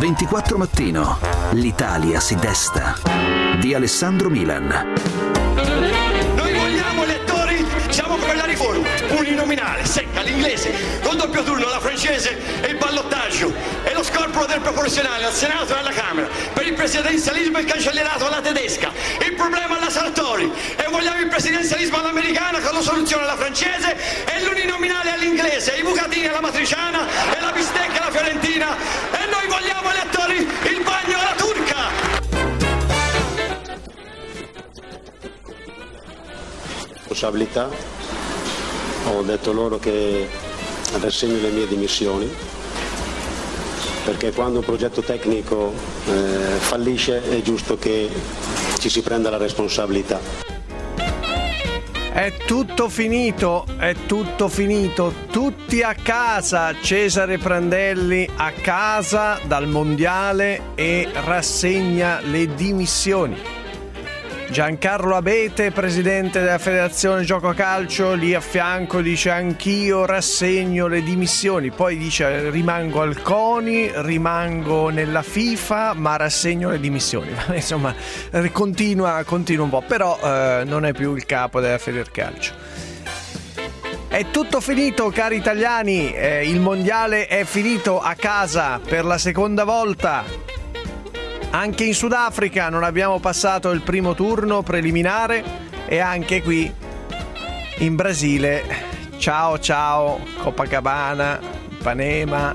24 Mattino. L'Italia si desta. Di Alessandro Milan. Noi vogliamo elettori, siamo per la riforma uninominale, secca, l'inglese, con doppio turno, la francese e il ballottaggio e lo scorporo del proporzionale al Senato e alla Camera, per il presidenzialismo il cancellierato alla tedesca, il problema alla Sartori, e vogliamo il presidenzialismo all'americana con la soluzione alla francese e l'uninominale all'inglese, i bucatini alla matriciana e la bistecca alla fiorentina, e noi vogliamo elettori il bagno alla turca. Responsabilità, ho detto loro che rassegno le mie dimissioni, perché quando un progetto tecnico fallisce è giusto che ci si prenda la responsabilità. È tutto finito, tutti a casa. Cesare Prandelli a casa dal mondiale e rassegna le dimissioni. Giancarlo Abete, presidente della Federazione Gioco a Calcio, lì a fianco dice: anch'io rassegno le dimissioni. Poi dice: rimango al CONI, rimango nella FIFA, ma rassegno le dimissioni. Insomma, continua un po', però non è più il capo della Federcalcio. È tutto finito, cari italiani, il mondiale è finito a casa per la seconda volta. Anche in Sudafrica non abbiamo passato il primo turno preliminare, e anche qui in Brasile, ciao Copacabana, Ipanema,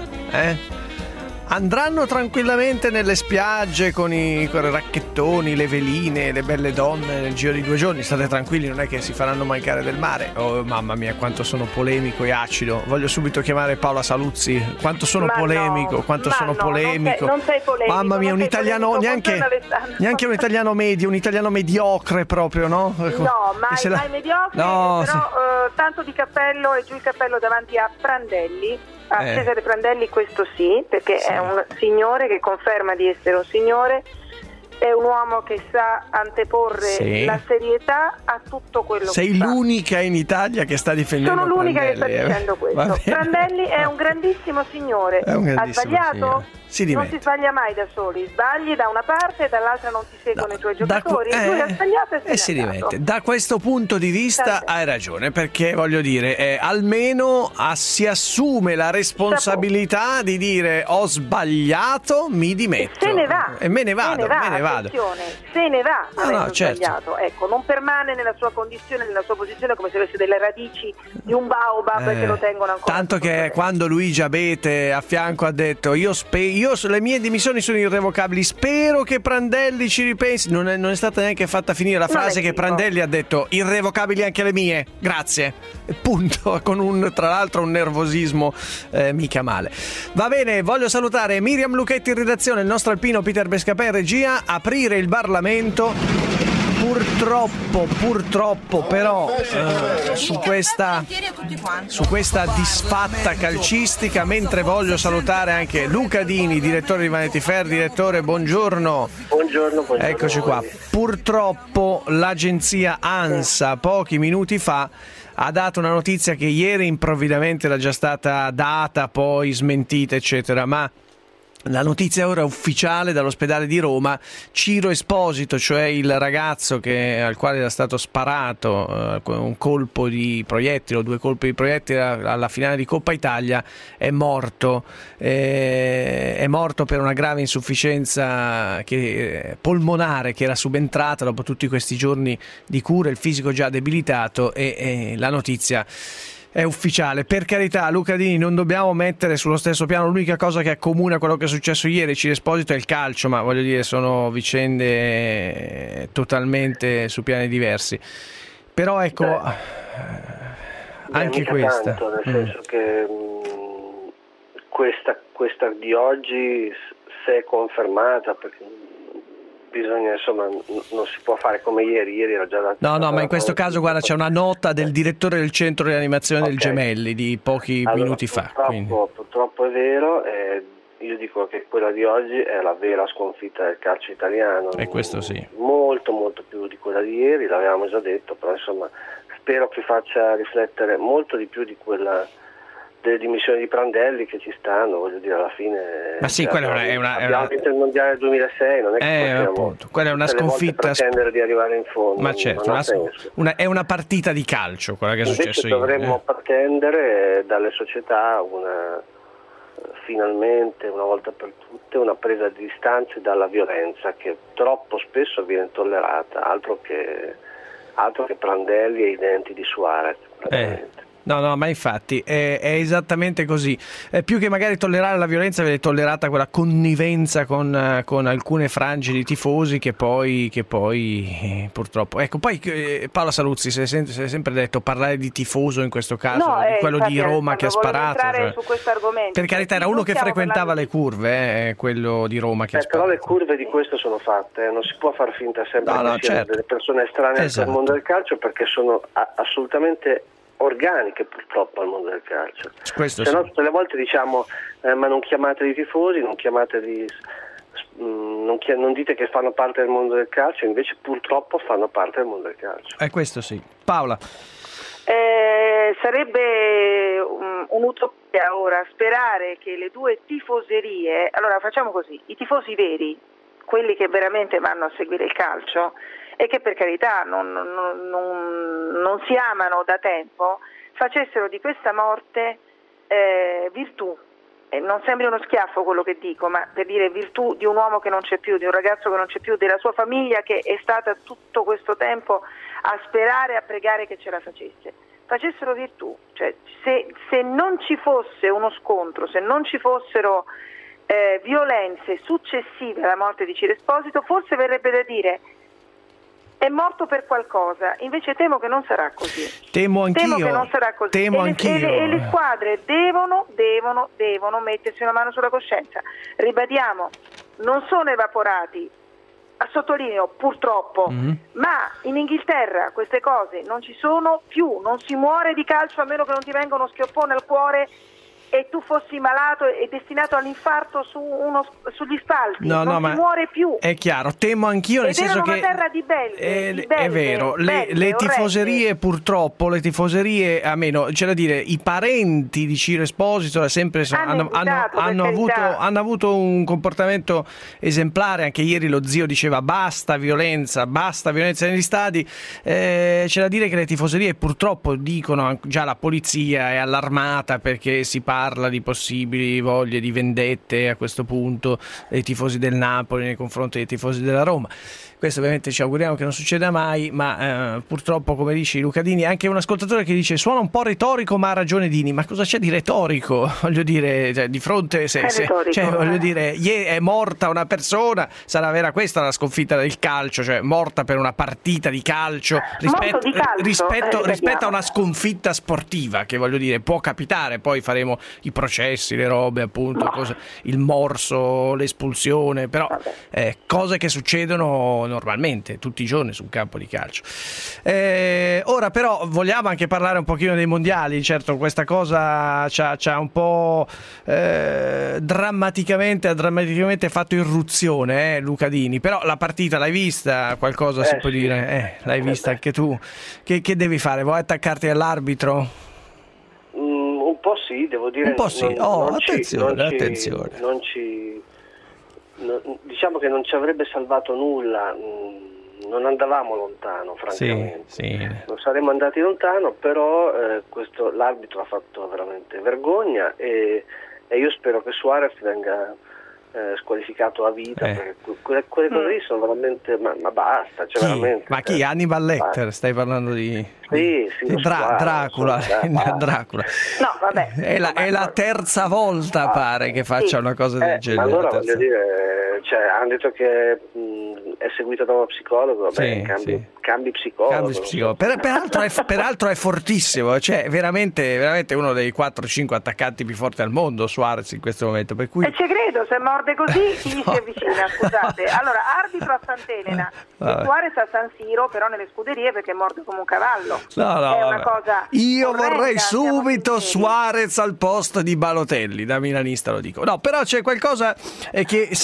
andranno tranquillamente nelle spiagge con i racchettoni, le veline, le belle donne nel giro di 2 giorni. State tranquilli, non è che si faranno mancare del mare. Oh mamma mia, quanto sono polemico e acido. Voglio subito chiamare Paola Saluzzi. Quanto sono polemico, polemico. Non sei polemico. Mamma mia, un italiano neanche un italiano medio, un italiano mediocre proprio, no? No, mai mediocre, no, però tanto di cappello e giù il cappello davanti a Prandelli. A Cesare Prandelli questo sì, perché è un signore che conferma di essere un signore, è un uomo che sa anteporre la serietà a tutto quello che fa. Sei l'unica in Italia che sta difendendo Sono l'unica Prandelli, che sta dicendo questo. Prandelli è un grandissimo signore. Ha sbagliato? Non si sbaglia mai da soli, sbagli da una parte e dall'altra non ti seguono i tuoi giocatori. Lui ha sbagliato e si rimette. Da questo punto di vista hai ragione, perché voglio dire, almeno si assume la responsabilità di dire: ho sbagliato, mi dimetto. Se ne va. E me ne vado. Se ne va, certo. Sbagliato. Ecco, non permane nella sua condizione, nella sua posizione, come se avesse delle radici di un baobab che lo tengono ancora. Tanto che quando Luigi Abete a fianco ha detto: io le mie dimissioni sono irrevocabili, spero che Prandelli ci ripensi, non è stata neanche fatta finire la frase che Prandelli ha detto: irrevocabili anche le mie, grazie, punto, con tra l'altro un nervosismo mica male. Va bene, voglio salutare Miriam Lucchetti in redazione, il nostro alpino Peter Bescapè in regia. Aprire il Parlamento, purtroppo però su questa disfatta calcistica, mentre voglio salutare anche Luca Dini, direttore di Vanity Fair. Direttore, buongiorno. Buongiorno. Eccoci qua. Purtroppo l'agenzia ANSA pochi minuti fa ha dato una notizia che ieri improvvidamente era già stata data, poi smentita eccetera, ma la notizia ora ufficiale dall'ospedale di Roma: Ciro Esposito, cioè il ragazzo al quale era stato sparato un colpo di proiettile o 2 colpi di proiettile alla finale di Coppa Italia, è morto. È morto per una grave insufficienza polmonare che era subentrata dopo tutti questi giorni di cura, il fisico già debilitato, e la notizia è ufficiale. Per carità, Luca Dini, non dobbiamo mettere sullo stesso piano. L'unica cosa che accomuna quello che è successo ieri, Ciro Esposito, è il calcio, ma voglio dire, sono vicende totalmente su piani diversi. Però ecco, anche questa. Tanto, nel senso che questa di oggi, se è confermata, perché bisogna, insomma, non si può fare come ieri era già dato. No, ma in questo caso, guarda, c'è una nota del direttore del centro di animazione del Gemelli di pochi minuti fa. Purtroppo è vero, io dico che quella di oggi è la vera sconfitta del calcio italiano. E questo sì. Molto più di quella di ieri, l'avevamo già detto, però insomma spero che faccia riflettere molto di più di quella delle dimissioni di Prandelli che ci stanno, voglio dire, alla fine. Ma sì, quella abbiamo vinto il mondiale del 2006, non è che possiamo appunto, quella è una sconfitta, pretendere di arrivare in fondo. Ma certo, è una partita di calcio quella che è successo. Dovremmo pretendere dalle società finalmente, una volta per tutte, una presa di distanze dalla violenza che troppo spesso viene tollerata, altro che Prandelli e i denti di Suarez. No, ma infatti è esattamente così. Più che magari tollerare la violenza, viene tollerata quella connivenza con alcune frange di tifosi che poi purtroppo. Ecco, poi Paola Saluzzi si è sempre detto parlare di tifoso in questo caso, di quello di Roma che ha sparato. Su questo argomento, per carità, era uno che frequentava le curve, quello di Roma che ha sparato. Però le curve di questo sono fatte, non si può far finta sempre che siano delle persone estranee al mondo del calcio, perché sono assolutamente organiche purtroppo al mondo del calcio. Se no, tutte le volte diciamo ma non chiamateli tifosi, non dite che fanno parte del mondo del calcio, invece purtroppo fanno parte del mondo del calcio. Questo sì. Paola. Sarebbe un'utopia ora sperare che le due tifoserie, allora facciamo così, i tifosi veri, quelli che veramente vanno a seguire il calcio e che per carità non si amano da tempo, facessero di questa morte virtù. Non sembri uno schiaffo quello che dico, ma per dire virtù di un uomo che non c'è più, di un ragazzo che non c'è più, della sua famiglia che è stata tutto questo tempo a sperare, a pregare che ce la facessero virtù. Cioè, se non ci fosse uno scontro, se non ci fossero violenze successive alla morte di Ciro Esposito, forse verrebbe da dire è morto per qualcosa, invece temo che non sarà così. Temo anch'io. Che non sarà così. E le squadre devono mettersi una mano sulla coscienza. Ribadiamo, non sono evaporati, sottolineo purtroppo, ma in Inghilterra queste cose non ci sono più, non si muore di calcio a meno che non ti venga uno schioppone al cuore e tu fossi malato e destinato all'infarto sugli spalti, non si muore più. È chiaro, temo anch'io, nel senso che una terra di belve, è vero, le tifoserie purtroppo, a meno, c'è da dire, i parenti di Ciro Esposito hanno avuto un comportamento esemplare. Anche ieri lo zio diceva basta violenza negli stadi. C'è da dire che le tifoserie purtroppo dicono, già la polizia è allarmata perché si parla di possibili voglie di vendette a questo punto dei tifosi del Napoli nei confronti dei tifosi della Roma. Questo ovviamente ci auguriamo che non succeda mai, ma purtroppo, come dici Luca Dini, anche un ascoltatore che dice suona un po' retorico ma ha ragione Dini. Ma cosa c'è di retorico? Voglio dire, di fronte voglio dire, è morta una persona, sarà vera questa la sconfitta del calcio, cioè morta per una partita di calcio rispetto a una sconfitta sportiva, che voglio dire può capitare. Poi faremo i processi, le robe appunto, il morso, l'espulsione, però cose che succedono normalmente tutti i giorni sul campo di calcio. Ora però vogliamo anche parlare un pochino dei mondiali. Certo, questa cosa c'ha un po' drammaticamente fatto irruzione, Luca Dini, però la partita l'hai vista? Qualcosa si può dire? L'hai vista anche tu? Che devi fare? Vuoi attaccarti all'arbitro? Un po' sì, devo dire. Un po' sì. Attenzione. Diciamo che non ci avrebbe salvato nulla, non andavamo lontano, francamente. Sì. Non saremmo andati lontano, però l'arbitro ha fatto veramente vergogna e io spero che Suarez venga squalificato a vita, perché quelle cose lì sono veramente, ma basta, veramente. Ma chi? Hannibal Lecter? Stai parlando di Dracula. Dracula. No, vabbè. È la terza volta pare che faccia una cosa del genere. Allora voglio dire, hanno detto che è seguito da uno psicologo, cambi psicologo. Peraltro è fortissimo, cioè veramente uno dei 4-5 attaccanti più forti al mondo, Suarez in questo momento, per cui... E ci credo, se morde così chi gli si avvicina, scusate. Allora, arbitro a Sant'Elena e Suarez a San Siro, però nelle scuderie perché morde come un cavallo. No, è una cosa io orrenda, vorrei subito Suarez al posto di Balotelli, da milanista lo dico. No, però c'è qualcosa che secondo me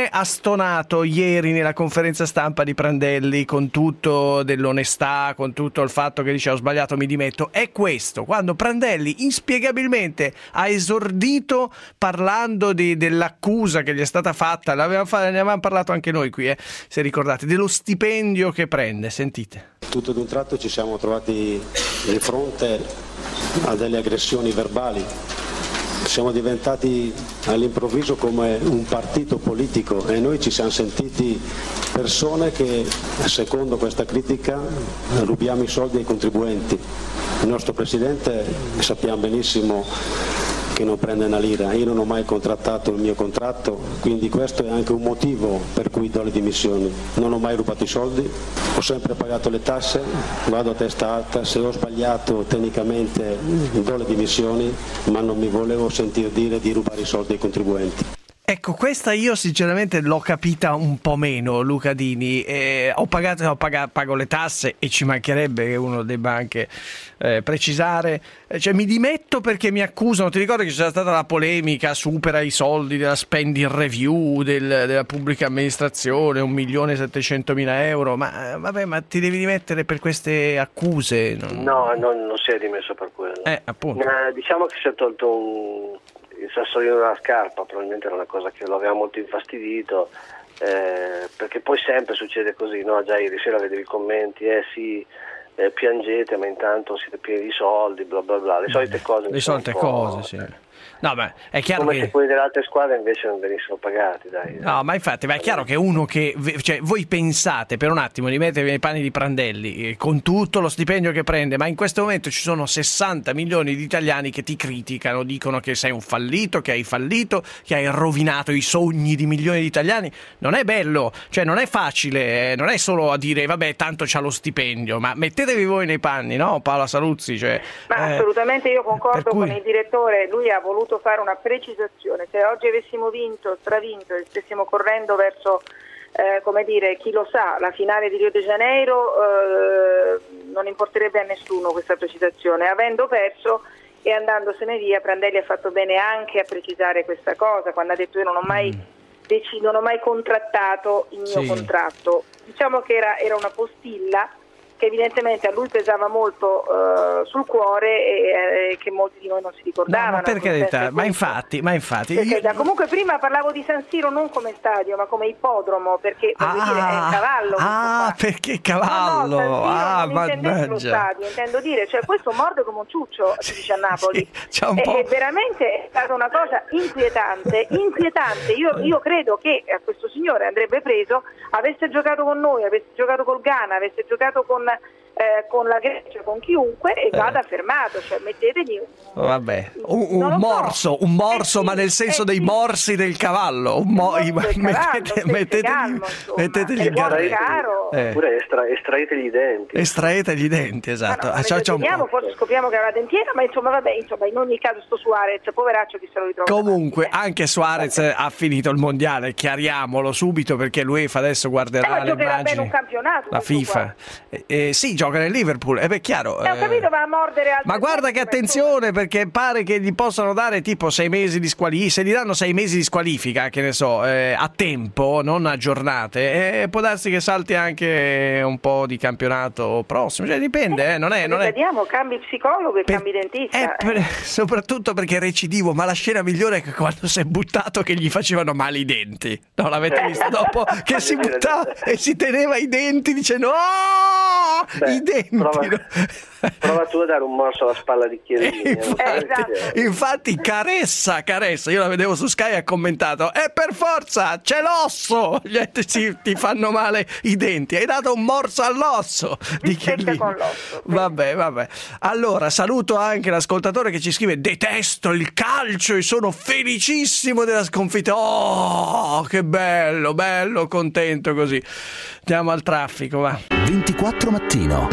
me ha stonato ieri nella conferenza stampa di Prandelli, con tutto dell'onestà, con tutto il fatto che dice ho sbagliato, mi dimetto, è questo, quando Prandelli inspiegabilmente ha esordito parlando dell'accusa che gli è stata fatta, ne avevamo parlato anche noi qui, se ricordate, dello stipendio che prende. Sentite. Tutto ad un tratto ci siamo trovati di fronte a delle aggressioni verbali. Siamo diventati all'improvviso come un partito politico e noi ci siamo sentiti persone che, secondo questa critica, rubiamo i soldi ai contribuenti. Il nostro Presidente sappiamo benissimo che non prende una lira, io non ho mai contrattato il mio contratto, quindi questo è anche un motivo per cui do le dimissioni. Non ho mai rubato i soldi, ho sempre pagato le tasse, vado a testa alta, se ho sbagliato tecnicamente do le dimissioni, ma non mi volevo sentir dire di rubare i soldi ai contribuenti. Ecco, questa io sinceramente l'ho capita un po' meno, Luca Dini. Pago le tasse e ci mancherebbe che uno debba anche precisare. Cioè, mi dimetto perché mi accusano. Ti ricordi che c'è stata la polemica, supera i soldi della spending review della pubblica amministrazione, 1.700.000 euro. Ma vabbè, ma ti devi dimettere per queste accuse? No, non si è dimesso per quello. Appunto. Diciamo che si è tolto il sassolino dalla scarpa, probabilmente era una cosa che lo aveva molto infastidito, perché poi sempre succede così, no? Già ieri sera vedevi i commenti, piangete ma intanto siete pieni di soldi, bla bla bla, le solite cose. Le solite cose, sì. No, ma è chiaro come che se quelli delle altre squadre invece non venissero pagati, dai. No, ma infatti, ma è chiaro che uno che, cioè, voi pensate per un attimo di mettervi nei panni di Prandelli, con tutto lo stipendio che prende, ma in questo momento ci sono 60 milioni di italiani che ti criticano, dicono che sei un fallito, che hai rovinato i sogni di milioni di italiani. Non è bello, cioè non è facile, non è solo a dire vabbè tanto c'ha lo stipendio, ma mettetevi voi nei panni, no Paola Saluzzi? Cioè, ma assolutamente io concordo con il direttore, lui ha voluto fare una precisazione. Se oggi avessimo stravinto e stessimo correndo verso come dire, chi lo sa, la finale di Rio de Janeiro, non importerebbe a nessuno questa precisazione. Avendo perso e andandosene via, Prandelli ha fatto bene anche a precisare questa cosa quando ha detto io non ho mai contrattato il mio contratto. Diciamo che era una postilla che evidentemente a lui pesava molto sul cuore e che molti di noi non si ricordavano. No, ma per carità, ma infatti comunque prima parlavo di San Siro non come stadio ma come ippodromo, perché dire, è il cavallo. Perché cavallo? Non intendo lo stadio, intendo dire, cioè questo morde come un ciuccio, si dice a Napoli. E veramente è stata una cosa inquietante. Io credo che a questo signore andrebbe preso, avesse giocato con noi, avesse giocato col Ghana, avesse giocato con la Grecia, con chiunque, e vada fermato, cioè mettetegli un morso, ma nel senso dei morsi del cavallo, mettetegli il caro, oppure estraetegli i denti, esatto. Forse scopriamo che ha la dentiera, ma insomma in ogni caso sto Suarez, poveraccio, chi se lo ritrova. Comunque anche Suarez ha finito il mondiale, chiariamolo subito, perché l'UEFA adesso guarderà le immagini, un campionato, la FIFA sì, gioca nel Liverpool, chiaro. Ho capito, va a mordere altri. Ma guarda che attenzione, perché pare che gli possano dare tipo 6 mesi di squalifica. Se gli danno 6 mesi di squalifica, che ne so, a tempo, non a giornate, può darsi che salti anche un po' di campionato prossimo. Cioè dipende, non è. Vediamo, cambi psicologo e cambi dentista. Soprattutto perché è recidivo, ma la scena migliore è che quando si è buttato che gli facevano male i denti. No, l'avete visto dopo che si buttava e si teneva i denti dicendo i denti. Prova tu a dare un morso alla spalla di Chiellini. Infatti Caressa, io la vedevo su Sky, ha commentato per forza c'è l'osso, gli altri ti fanno male i denti, hai dato un morso all'osso di Chiellini. Vabbè. Allora saluto anche l'ascoltatore che ci scrive: detesto il calcio e sono felicissimo della sconfitta. Che bello, contento così. Andiamo al traffico, va. 24 mattino.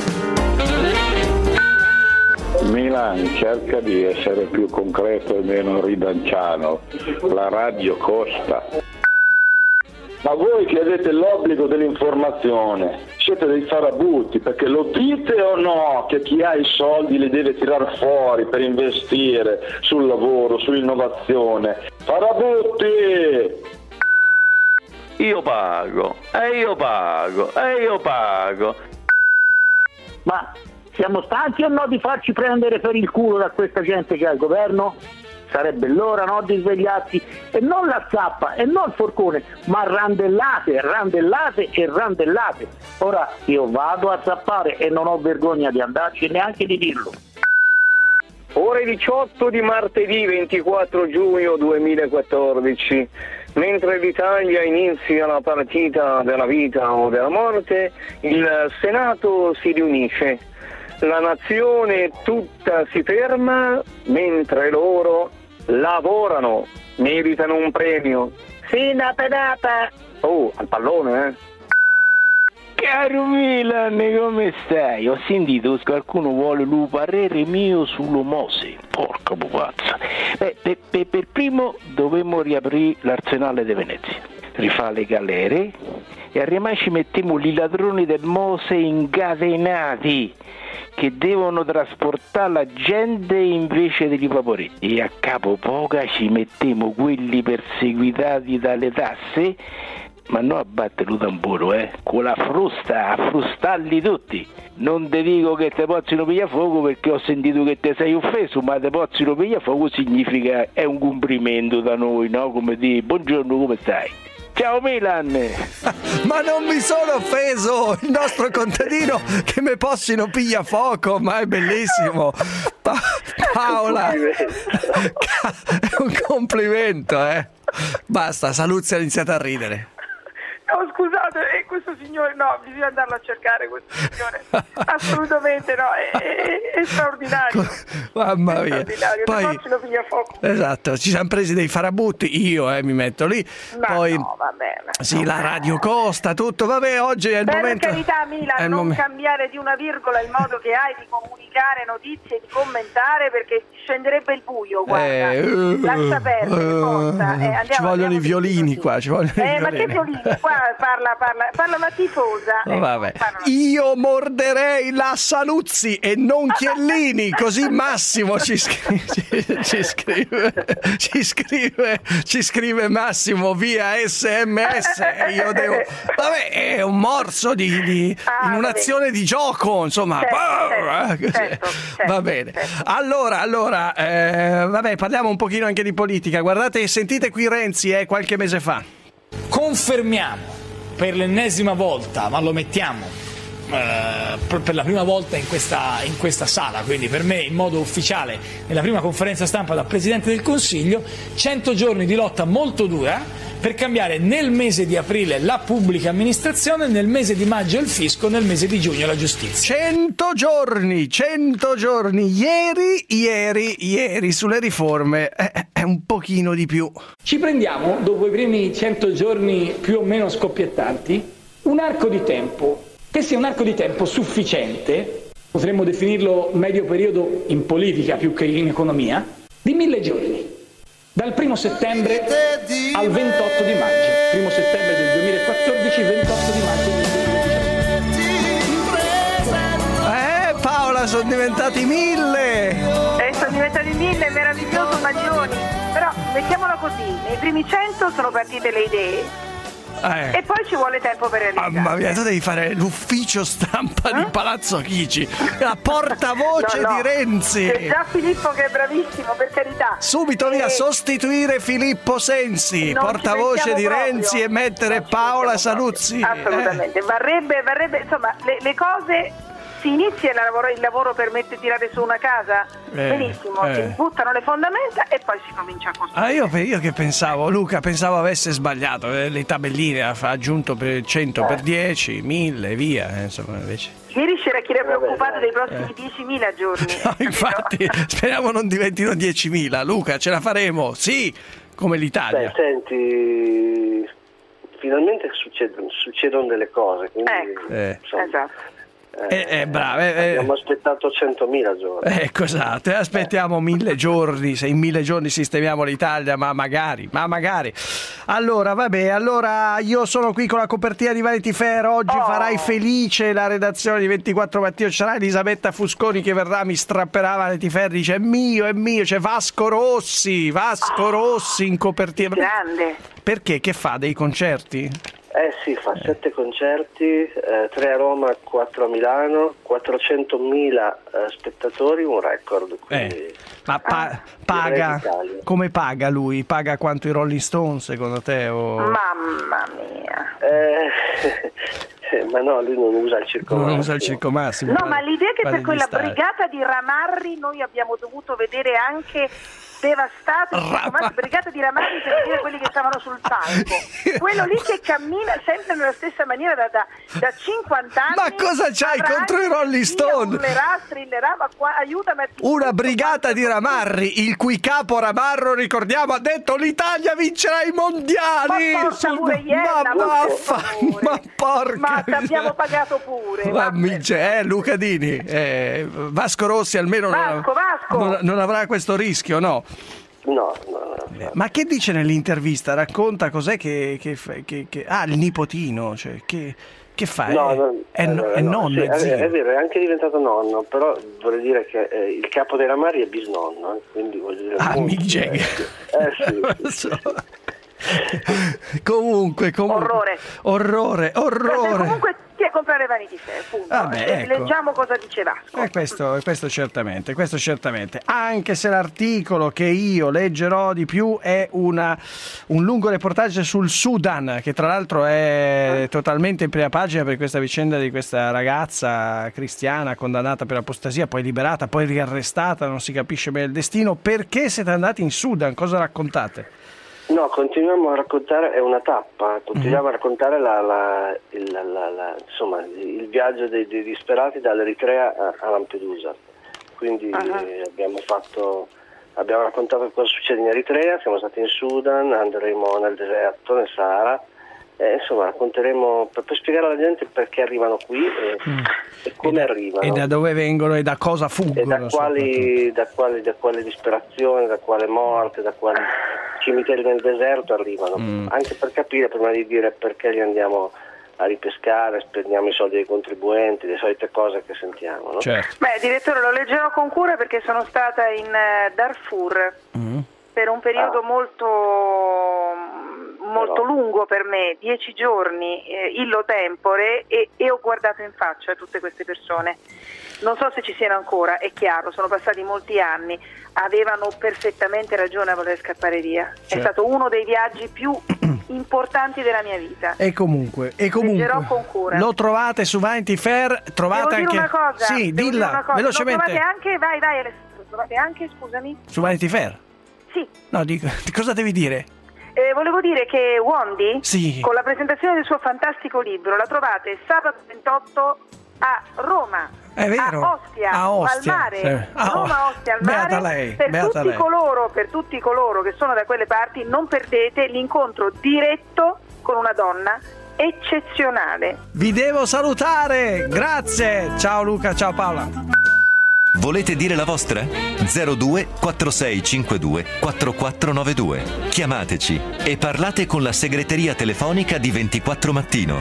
Milan cerca di essere più concreto e meno ridanciano. La radio costa. Ma voi che avete l'obbligo dell'informazione siete dei farabutti, perché lo dite o no che chi ha i soldi li deve tirar fuori per investire sul lavoro, sull'innovazione? Farabutti! io pago. Ma siamo stanchi o no di farci prendere per il culo da questa gente che è al governo? Sarebbe l'ora, no, di svegliarsi e non la zappa e non il forcone, ma randellate. Ora io vado a zappare e non ho vergogna di andarci e neanche di dirlo. Ore 18 di martedì 24 giugno 2014. Mentre l'Italia inizia la partita della vita o della morte, il Senato si riunisce. La nazione tutta si ferma mentre loro lavorano, meritano un premio. Sì, napa. Oh, al pallone, Caro Milan, come stai? Ho sentito che qualcuno vuole il parere mio sullo Mose. Porca pupazza. Per primo dovremmo riaprire l'arsenale di Venezia, rifare le galere e a rimane ci mettiamo i ladroni del Mose incatenati che devono trasportare la gente invece degli vaporetti, e a capo poca ci mettiamo quelli perseguitati dalle tasse, ma non a battere il tamburo, con la frusta, a frustarli tutti. Non ti dico che te possano pigliare fuoco perché ho sentito che te sei offeso, ma te possano pigliare fuoco significa è un complimento da noi, no? Come dire, buongiorno, come stai? Ciao Milan! Ma non mi sono offeso! Il nostro contadino che me possino piglia fuoco, ma è bellissimo! Paola! È un complimento, Basta, Saluzzi ha iniziato a ridere. No, scusate, questo signore, no, bisogna andarlo a cercare, questo signore, assolutamente no, è straordinario. Mamma mia. Poi, esatto, ci siamo presi dei farabutti, io mi metto lì, ma poi no, va bene. Sì, la radio costa, tutto, vabbè, oggi è il momento. Per carità, Milan, non cambiare di una virgola il modo che hai di comunicare notizie e di commentare, perché scenderebbe il buio, guarda. Lascia perdere, forza. Ci vogliono i violini qua, ci vogliono i violini. Ma che violini? Qua parla una tifosa. Vabbè. Io morderei la Saluzzi e non Chiellini, così Massimo ci scrive Massimo via SMS. Io devo, vabbè, è un morso in un'azione di gioco, insomma. Certo. Va bene. Allora, vabbè, parliamo un pochino anche di politica. Guardate, sentite qui Renzi, qualche mese fa. Confermiamo per l'ennesima volta, ma lo mettiamo per la prima volta in questa sala, quindi per me in modo ufficiale nella prima conferenza stampa da Presidente del Consiglio, 100 giorni di lotta molto dura per cambiare nel mese di aprile la pubblica amministrazione, nel mese di maggio il fisco, nel mese di giugno la giustizia. 100 giorni, ieri sulle riforme è un pochino di più. Ci prendiamo, dopo i primi 100 giorni più o meno scoppiettanti, un arco di tempo che sia un arco di tempo sufficiente, potremmo definirlo medio periodo in politica più che in economia, di 1000 giorni. Dal 1 settembre al 28 di maggio, 1 settembre del 2014, 28 di maggio del 2015. Paola, sono diventati 1000! Sono diventati 1000, meraviglioso Maglioni. Però mettiamola così, nei primi 100 sono partite le idee. E poi ci vuole tempo per realizzare. Mamma mia, tu devi fare l'ufficio stampa di Palazzo Chigi, la portavoce di Renzi. C'è già Filippo che è bravissimo, per carità. Subito via, sostituire Filippo Sensi, portavoce di Renzi, e mettere Paola Saluzzi. Assolutamente, varrebbe, insomma, le cose. Si inizia il lavoro per tirare su una casa, benissimo, si buttano le fondamenta e poi si comincia a costruire. Io che pensavo, Luca, avesse sbagliato, le tabelline ha aggiunto per 100 per 10, 1000, via, insomma, invece. Ieri c'era chi era preoccupato dei prossimi 10.000 giorni. No, infatti, speriamo non diventino 10.000, Luca, ce la faremo, sì, come l'Italia. Senti, finalmente succedono delle cose, quindi, esatto. Bravo. Abbiamo aspettato 100.000 giorni. Ecco, esatto, aspettiamo 1000 giorni, se in 1000 giorni sistemiamo l'Italia, ma magari. Allora, vabbè, allora io sono qui con la copertina di Vanity Fair, oggi farai felice la redazione di 24 Mattino, c'era Elisabetta Fusconi che verrà, mi strapperà Vanity Fair, dice è mio, c'è Vasco Rossi in copertina. Grande. Perché? Che fa? Dei concerti? Sì, fa 7 concerti, 3 a Roma, 4 a Milano, 400.000 spettatori, un record. Quindi, ma paga, come paga lui? Paga quanto i Rolling Stones secondo te? Mamma mia. Ma no, lui non usa il Circo Massimo. Non usa il Circo Massimo. No, ma l'idea è che per quella brigata di Ramarri noi abbiamo dovuto vedere anche devastato brigata di Ramarri, per dire quelli che stavano sul palco, quello lì che cammina sempre nella stessa maniera da 50 anni. Ma cosa c'hai contro i Rolling Stone? Strillerà, ma qua aiutami. Una brigata di Ramarri, il cui capo Ramarro, ricordiamo, ha detto l'Italia vincerà i mondiali. Ma porca pure Ienna, ma porca. Ma ti abbiamo pagato pure. Luca Dini, Vasco Rossi almeno Vasco. Non avrà questo rischio, no? No. Ma che dice nell'intervista? Racconta cos'è che il nipotino, cioè che fa? È nonno, è zio. È vero, è anche diventato nonno, però vorrei dire che il capo dei Ramarri è bisnonno, quindi voglio dire. Mick Jagger. Sì. Comunque. Orrore. Comunque a comprare Vanity Fair, punto. Ecco. Leggiamo cosa dice Vasco. Questo certamente. Anche se l'articolo che io leggerò di più è un lungo reportage sul Sudan, che tra l'altro è totalmente in prima pagina per questa vicenda di questa ragazza cristiana condannata per apostasia, poi liberata, poi riarrestata, non si capisce bene il destino. Perché siete andati in Sudan? Cosa raccontate? No, continuiamo a raccontare, è una tappa, continuiamo a raccontare insomma, il viaggio dei disperati dall'Eritrea a Lampedusa. Quindi abbiamo raccontato cosa succede in Eritrea, siamo stati in Sudan, andremo nel deserto, nel Sahara, insomma racconteremo per spiegare alla gente perché arrivano qui e come arrivano. E da dove vengono e da cosa fuggono. E da quale disperazione, da quale morte, da quali cimiteri nel deserto arrivano, anche per capire, prima di dire perché li andiamo a ripescare, spendiamo i soldi dei contribuenti, le solite cose che sentiamo, no? Certo. Beh, direttore, lo leggerò con cura perché sono stata in Darfur per un periodo molto lungo per me, 10 giorni, illo tempore, e ho guardato in faccia tutte queste persone. Non so se ci siano ancora, è chiaro, sono passati molti anni, avevano perfettamente ragione a voler scappare via. Certo. È stato uno dei viaggi più importanti della mia vita. E comunque leggerò con cura. Lo trovate su Vanity Fair, trovate Devo anche dire una cosa, sì, dilla velocemente. Lo trovate anche, vai Alessandro, trovate anche, scusami. Su Vanity Fair? Sì. No, cosa devi dire? Volevo dire che Wondi, sì, con la presentazione del suo fantastico libro, la trovate sabato 28 a Roma. È vero. A Ostia, al mare. Roma, Ostia, al mare. Per tutti coloro che sono da quelle parti, non perdete l'incontro diretto con una donna eccezionale. Vi devo salutare, grazie. Ciao Luca, ciao Paola. Volete dire la vostra? 02 4652 4492. Chiamateci e parlate con la segreteria telefonica di 24 Mattino.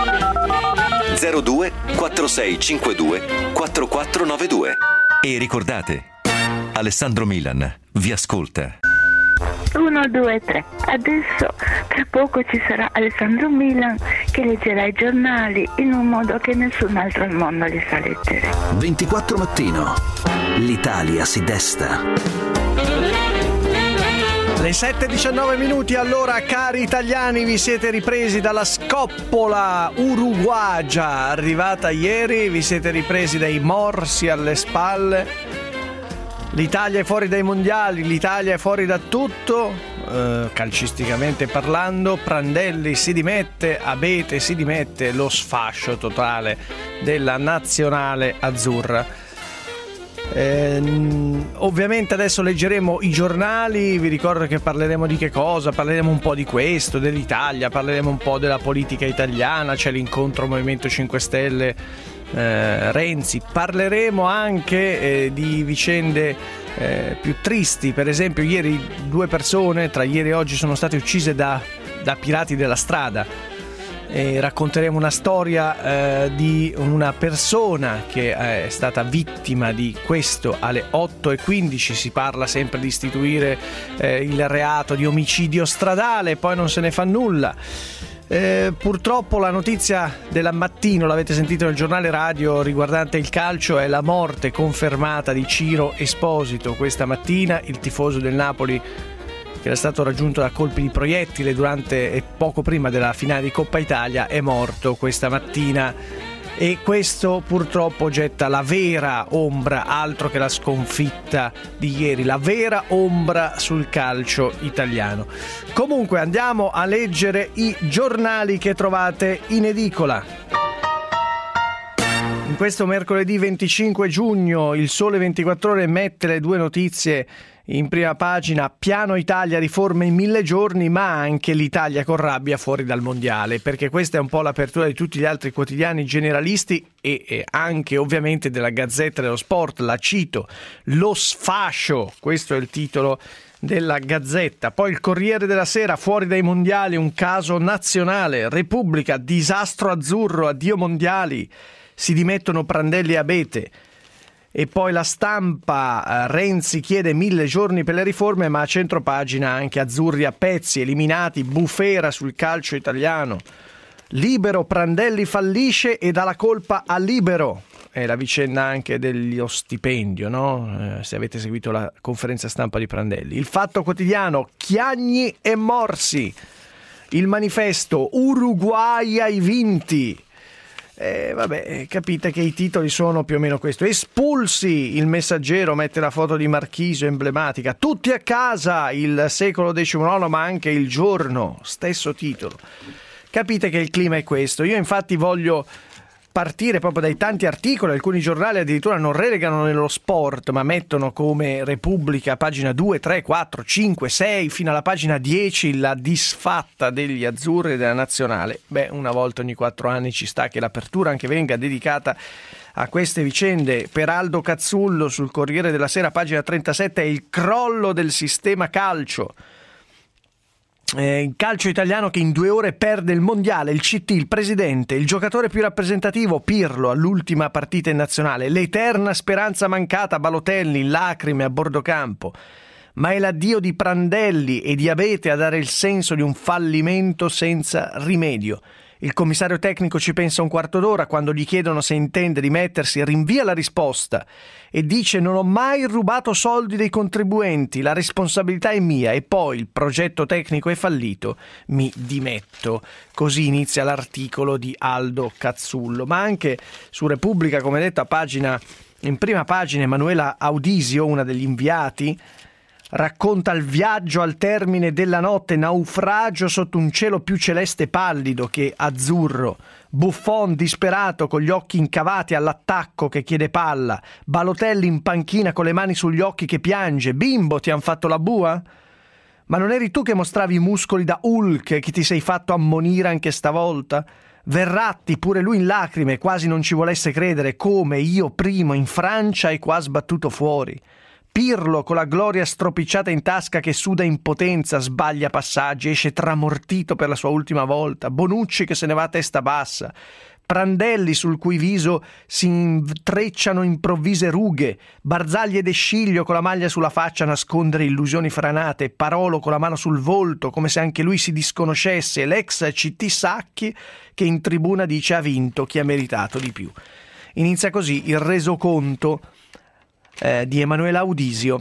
02 4652 4492. E ricordate, Alessandro Milan vi ascolta. 1, 2, 3. Adesso tra poco ci sarà Alessandro Milan che leggerà i giornali in un modo che nessun altro al mondo li sa leggere. 24 Mattino. L'Italia si desta. Le 7:19 allora, cari italiani, vi siete ripresi dalla scoppola uruguagia arrivata ieri, vi siete ripresi dai morsi alle spalle. L'Italia è fuori dai mondiali, l'Italia è fuori da tutto, calcisticamente parlando. Prandelli si dimette, Abete si dimette, lo sfascio totale della nazionale azzurra. Ovviamente adesso leggeremo i giornali, vi ricordo che parleremo di che cosa? Parleremo un po' di questo, dell'Italia, parleremo un po' della politica italiana, c'è l'incontro Movimento 5 Stelle Renzi. Parleremo anche di vicende più tristi. Per esempio, ieri 2 persone, tra ieri e oggi, sono state uccise da pirati della strada. E racconteremo una storia di una persona che è stata vittima di questo. Alle 8:15 si parla sempre di istituire il reato di omicidio stradale, poi non se ne fa nulla. Purtroppo la notizia del mattino, l'avete sentito nel giornale radio, riguardante il calcio, è la morte confermata di Ciro Esposito. Questa mattina il tifoso del Napoli, che era stato raggiunto da colpi di proiettile durante e poco prima della finale di Coppa Italia, è morto questa mattina, e questo purtroppo getta la vera ombra, altro che la sconfitta di ieri, la vera ombra sul calcio italiano. Comunque andiamo a leggere i giornali che trovate in edicola. In questo mercoledì 25 giugno il Sole 24 Ore mette le 2 notizie in prima pagina: piano Italia, riforme in 1000 giorni, ma anche l'Italia con rabbia fuori dal mondiale, perché questa è un po' l'apertura di tutti gli altri quotidiani generalisti e anche ovviamente della Gazzetta dello Sport. La cito: lo sfascio, questo è il titolo della Gazzetta. Poi il Corriere della Sera: fuori dai mondiali, un caso nazionale. Repubblica: disastro azzurro, addio mondiali, si dimettono Prandelli e Abete. E poi La Stampa: Renzi chiede 1000 giorni per le riforme, ma a centropagina anche azzurri a pezzi, eliminati, bufera sul calcio italiano. Libero: Prandelli fallisce e dà la colpa a Libero. È la vicenda anche dello stipendio, no? Se avete seguito la conferenza stampa di Prandelli. Il Fatto Quotidiano: Chiagni e Morsi. Il Manifesto: Uruguay ai vinti. Vabbè, capite che i titoli sono più o meno questo. Espulsi. Il Messaggero mette la foto di Marchisio emblematica. Tutti a casa. Il Secolo XIX, ma anche Il Giorno, stesso titolo. Capite che il clima è questo. Io infatti voglio partire proprio dai tanti articoli. Alcuni giornali addirittura non relegano nello sport, ma mettono come Repubblica pagina 2, 3, 4, 5, 6 fino alla pagina 10 la disfatta degli azzurri della nazionale. Beh, una volta ogni 4 anni ci sta che l'apertura anche venga dedicata a queste vicende. Per Aldo Cazzullo sul Corriere della Sera pagina 37 è il crollo del sistema calcio. Il calcio italiano che in 2 ore perde il mondiale, il CT, il presidente, il giocatore più rappresentativo Pirlo all'ultima partita in nazionale, l'eterna speranza mancata Balotelli in lacrime a bordo campo, ma è l'addio di Prandelli e di Abete a dare il senso di un fallimento senza rimedio. Il commissario tecnico ci pensa un quarto d'ora, quando gli chiedono se intende dimettersi rinvia la risposta e dice: non ho mai rubato soldi dei contribuenti, la responsabilità è mia, e poi il progetto tecnico è fallito, mi dimetto. Così inizia l'articolo di Aldo Cazzullo. Ma anche su Repubblica, come detto, in prima pagina Emanuela Audisio, una degli inviati, racconta il viaggio al termine della notte, naufragio sotto un cielo più celeste pallido che azzurro. Buffon disperato con gli occhi incavati all'attacco che chiede palla. Balotelli in panchina con le mani sugli occhi che piange. Bimbo, ti han fatto la bua? Ma non eri tu che mostravi i muscoli da Hulk e che ti sei fatto ammonire anche stavolta? Verratti, pure lui in lacrime, quasi non ci volesse credere, come io primo in Francia e qua sbattuto fuori. Pirlo con la gloria stropicciata in tasca che suda in potenza, sbaglia passaggi, esce tramortito per la sua ultima volta. Bonucci che se ne va a testa bassa. Prandelli sul cui viso si intrecciano improvvise rughe. Barzagli ed Esciglio con la maglia sulla faccia a nascondere illusioni franate. Parolo con la mano sul volto come se anche lui si disconoscesse. L'ex CT Sacchi che in tribuna dice: ha vinto chi ha meritato di più. Inizia così il resoconto di Emanuela Audisio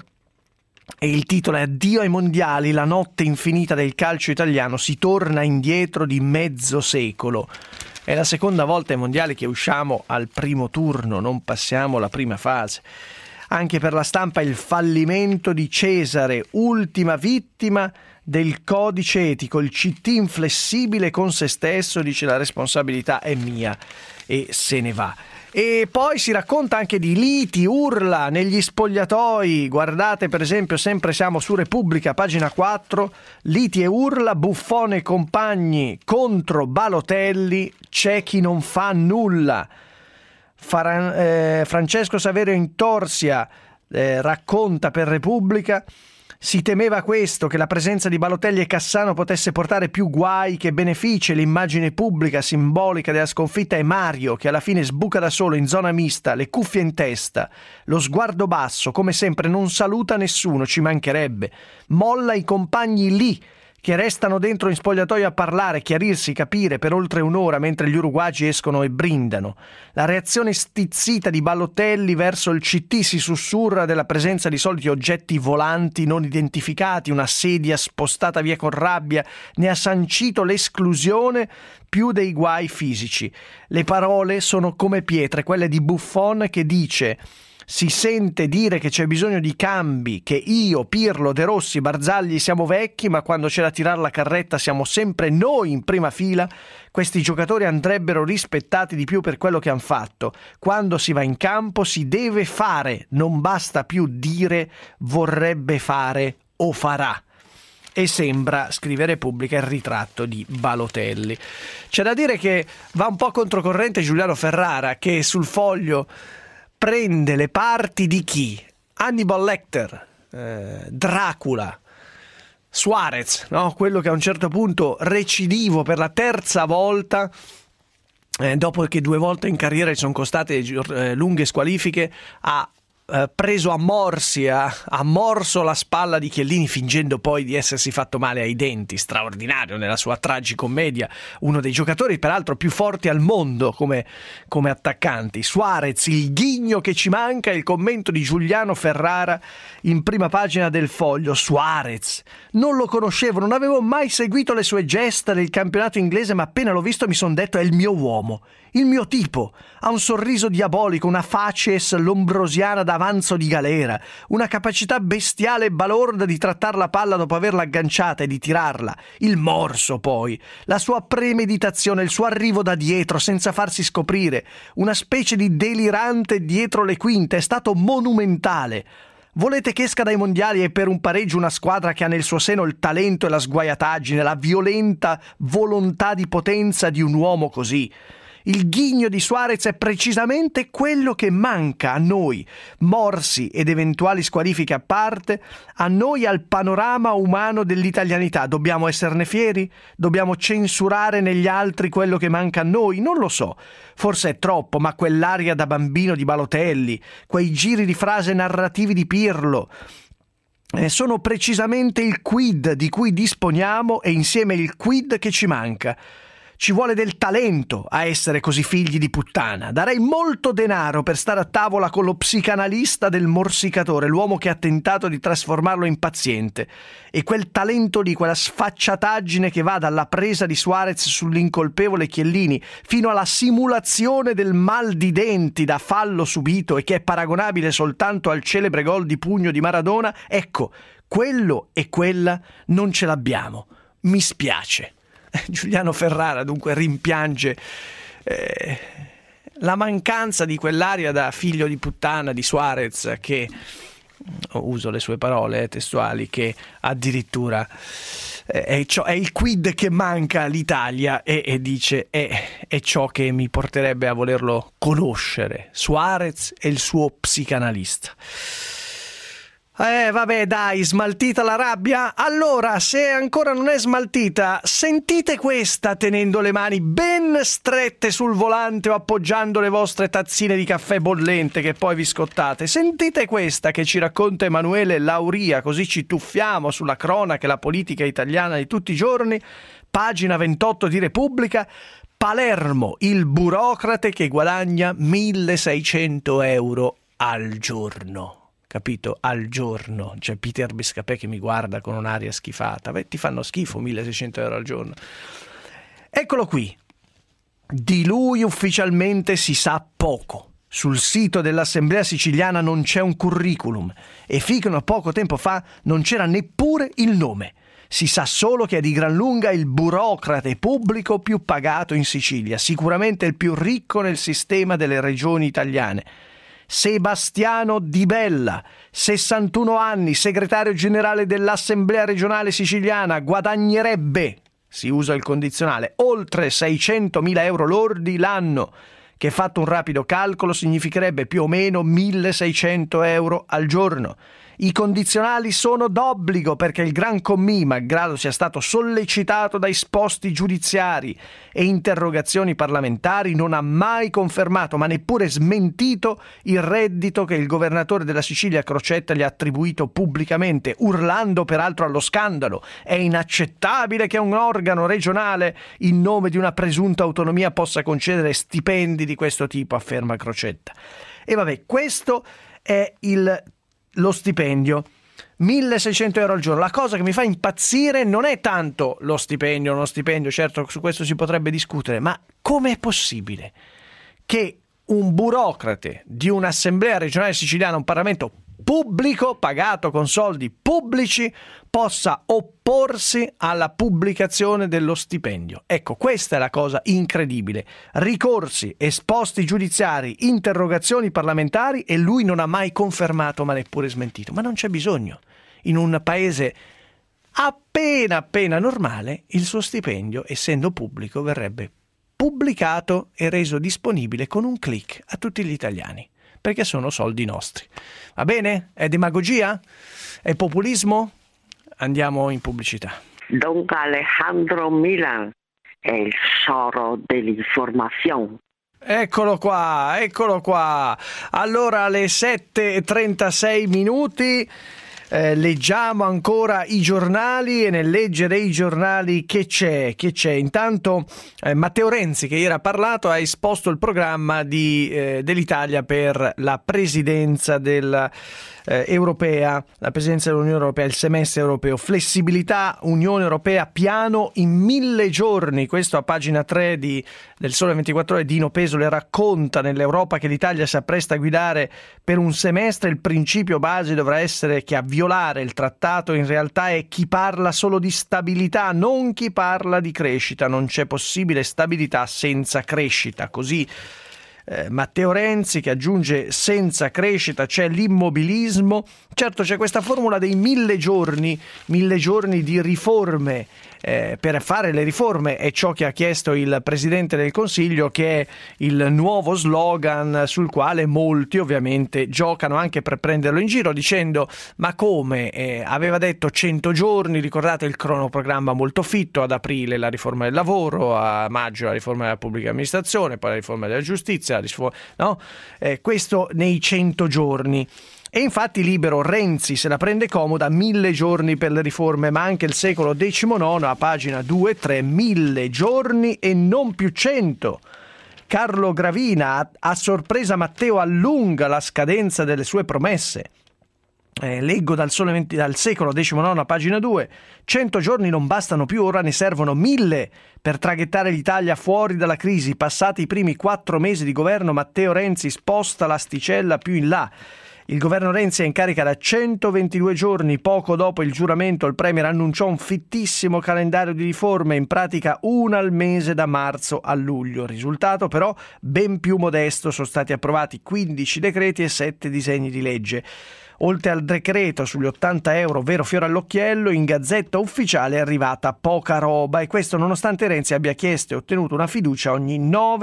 e il titolo è: Addio ai mondiali, la notte infinita del calcio italiano, si torna indietro di mezzo secolo. È la seconda volta ai mondiali che usciamo al primo turno, non passiamo la prima fase. Anche per La Stampa il fallimento di Cesare, ultima vittima del codice etico, il CT inflessibile con se stesso, dice la responsabilità è mia e se ne va. E poi si racconta anche di liti, urla negli spogliatoi. Guardate per esempio, sempre siamo su Repubblica, pagina 4, liti e urla, Buffon e compagni contro Balotelli, c'è chi non fa nulla. Francesco Saverio Intorsia racconta per Repubblica: si temeva questo, che la presenza di Balotelli e Cassano potesse portare più guai che benefici. L'immagine pubblica simbolica della sconfitta è Mario, che alla fine sbuca da solo in zona mista, le cuffie in testa, lo sguardo basso, come sempre non saluta nessuno, ci mancherebbe. Molla i compagni lì, che restano dentro in spogliatoio a parlare, chiarirsi, capire per oltre un'ora mentre gli uruguagi escono e brindano. La reazione stizzita di Balotelli verso il CT, si sussurra della presenza di soliti oggetti volanti non identificati, una sedia spostata via con rabbia, ne ha sancito l'esclusione più dei guai fisici. Le parole sono come pietre, quelle di Buffon che dice: si sente dire che c'è bisogno di cambi, che io, Pirlo, De Rossi, Barzagli siamo vecchi, ma quando c'è da tirare la carretta siamo sempre noi in prima fila. Questi giocatori andrebbero rispettati di più per quello che hanno fatto. Quando si va in campo si deve fare, non basta più dire vorrebbe fare o farà. E sembra, scrive Repubblica, il ritratto di Balotelli. C'è da dire che va un po' controcorrente Giuliano Ferrara, che sul Foglio prende le parti di chi? Hannibal Lecter, Dracula, Suarez, no? Quello che a un certo punto, recidivo per la terza volta, dopo che 2 volte in carriera ci sono costate lunghe squalifiche, ha preso a morsi, ha morso la spalla di Chiellini fingendo poi di essersi fatto male ai denti. Straordinario nella sua tragicommedia, uno dei giocatori peraltro più forti al mondo come attaccanti. Suarez, il ghigno che ci manca, il commento di Giuliano Ferrara in prima pagina del Foglio. Suarez, non lo conoscevo, non avevo mai seguito le sue gesta nel campionato inglese, ma appena l'ho visto mi sono detto: è il mio uomo, il mio tipo. Ha un sorriso diabolico, una facies lombrosiana d'avanzo di galera, una capacità bestiale e balorda di trattare la palla dopo averla agganciata e di tirarla, il morso poi, la sua premeditazione, il suo arrivo da dietro senza farsi scoprire, una specie di delirante dietro le quinte, è stato monumentale. Volete che esca dai mondiali e per un pareggio una squadra che ha nel suo seno il talento e la sguaiataggine, la violenta volontà di potenza di un uomo così? Il ghigno di Suarez è precisamente quello che manca a noi, morsi ed eventuali squalifiche a parte, a noi al panorama umano dell'italianità. Dobbiamo esserne fieri? Dobbiamo censurare negli altri quello che manca a noi? Non lo so, forse è troppo, ma quell'aria da bambino di Balotelli, quei giri di frase narrativi di Pirlo, sono precisamente il quid di cui disponiamo e insieme il quid che ci manca. Ci vuole del talento a essere così figli di puttana. Darei molto denaro per stare a tavola con lo psicanalista del morsicatore, l'uomo che ha tentato di trasformarlo in paziente. E quel talento lì, quella sfacciataggine che va dalla presa di Suarez sull'incolpevole Chiellini fino alla simulazione del mal di denti da fallo subito e che è paragonabile soltanto al celebre gol di pugno di Maradona, ecco, quello e quella non ce l'abbiamo. Mi spiace. Giuliano Ferrara dunque rimpiange la mancanza di quell'aria da figlio di puttana di Suarez, che, uso le sue parole testuali, che addirittura è il quid che manca all'Italia e dice è ciò che mi porterebbe a volerlo conoscere, Suarez e il suo psicanalista. Vabbè dai, smaltita la rabbia? Allora, se ancora non è smaltita, sentite questa tenendo le mani ben strette sul volante o appoggiando le vostre tazzine di caffè bollente che poi vi scottate. Sentite questa che ci racconta Emanuele Lauria, così ci tuffiamo sulla cronaca e la politica italiana di tutti i giorni. Pagina 28 di Repubblica. Palermo, il burocrate che guadagna 1.600 euro al giorno. Capito? Al giorno. C'è Peter Biscapè che mi guarda con un'aria schifata. Beh, ti fanno schifo 1.600 euro al giorno. Eccolo qui. Di lui ufficialmente si sa poco. Sul sito dell'Assemblea siciliana non c'è un curriculum e fino a poco tempo fa non c'era neppure il nome. Si sa solo che è di gran lunga il burocrate pubblico più pagato in Sicilia, sicuramente il più ricco nel sistema delle regioni italiane. Sebastiano Di Bella, 61 anni, segretario generale dell'Assemblea regionale siciliana, guadagnerebbe, si usa il condizionale, oltre 600.000 euro lordi l'anno, che fatto un rapido calcolo significherebbe più o meno 1.600 euro al giorno. I condizionali sono d'obbligo perché il Gran Commì, malgrado sia stato sollecitato da esposti giudiziari e interrogazioni parlamentari, non ha mai confermato, ma neppure smentito, il reddito che il governatore della Sicilia Crocetta gli ha attribuito pubblicamente, urlando peraltro allo scandalo. È inaccettabile che un organo regionale, in nome di una presunta autonomia, possa concedere stipendi di questo tipo, afferma Crocetta. E vabbè, questo è lo stipendio, 1.600 euro al giorno. La cosa che mi fa impazzire non è tanto lo stipendio, uno stipendio, certo su questo si potrebbe discutere, ma come è possibile che un burocrate di un'assemblea regionale siciliana, un Parlamento pubblico, pagato con soldi pubblici, possa opporsi alla pubblicazione dello stipendio? Ecco, questa è la cosa incredibile. Ricorsi, esposti giudiziari, interrogazioni parlamentari e lui non ha mai confermato ma neppure smentito. Ma non c'è bisogno. In un paese appena normale, il suo stipendio, essendo pubblico, verrebbe pubblicato e reso disponibile con un click a tutti gli italiani, perché sono soldi nostri. Va bene? È demagogia? È populismo? Andiamo in pubblicità. Don Alejandro Milan è il Soro dell'informazione. Eccolo qua. Allora, alle 7:36 minuti leggiamo ancora i giornali, e nel leggere i giornali che c'è? Intanto Matteo Renzi, che ieri ha parlato, ha esposto il programma dell'Italia per la presidenza europea, la presidenza dell'Unione Europea, il semestre europeo. Flessibilità, Unione Europea, piano in 1000 giorni. Questo a pagina 3 del Sole 24 Ore. Dino Pesole racconta nell'Europa che l'Italia si appresta a guidare per un semestre. Il principio base dovrà essere che a violare il trattato in realtà è chi parla solo di stabilità, non chi parla di crescita. Non c'è possibile stabilità senza crescita. Così Matteo Renzi, che aggiunge: senza crescita c'è l'immobilismo. Certo, c'è questa formula dei 1000 giorni di riforme. Per fare le riforme è ciò che ha chiesto il Presidente del Consiglio, che è il nuovo slogan sul quale molti ovviamente giocano anche per prenderlo in giro, dicendo: ma come? Aveva detto 100 giorni, ricordate il cronoprogramma molto fitto: ad aprile la riforma del lavoro, a maggio la riforma della pubblica amministrazione, poi la riforma della giustizia, no? Questo nei 100 giorni. E infatti Libero, Renzi se la prende comoda, 1000 giorni per le riforme, ma anche il secolo XIX a pagina 2-3, 1000 giorni e non più 100. Carlo Gravina, a sorpresa Matteo allunga la scadenza delle sue promesse. Leggo dal secolo XIX a pagina 2, 100 giorni non bastano più, ora ne servono 1000 per traghettare l'Italia fuori dalla crisi. Passati i primi 4 mesi di governo, Matteo Renzi sposta l'asticella più in là. Il governo Renzi è in carica da 122 giorni. Poco dopo il giuramento, il Premier annunciò un fittissimo calendario di riforme, in pratica una al mese da marzo a luglio. Risultato però ben più modesto: sono stati approvati 15 decreti e 7 disegni di legge. Oltre al decreto sugli 80 euro, vero fiore all'occhiello, in Gazzetta Ufficiale è arrivata poca roba, e questo nonostante Renzi abbia chiesto e ottenuto una fiducia ogni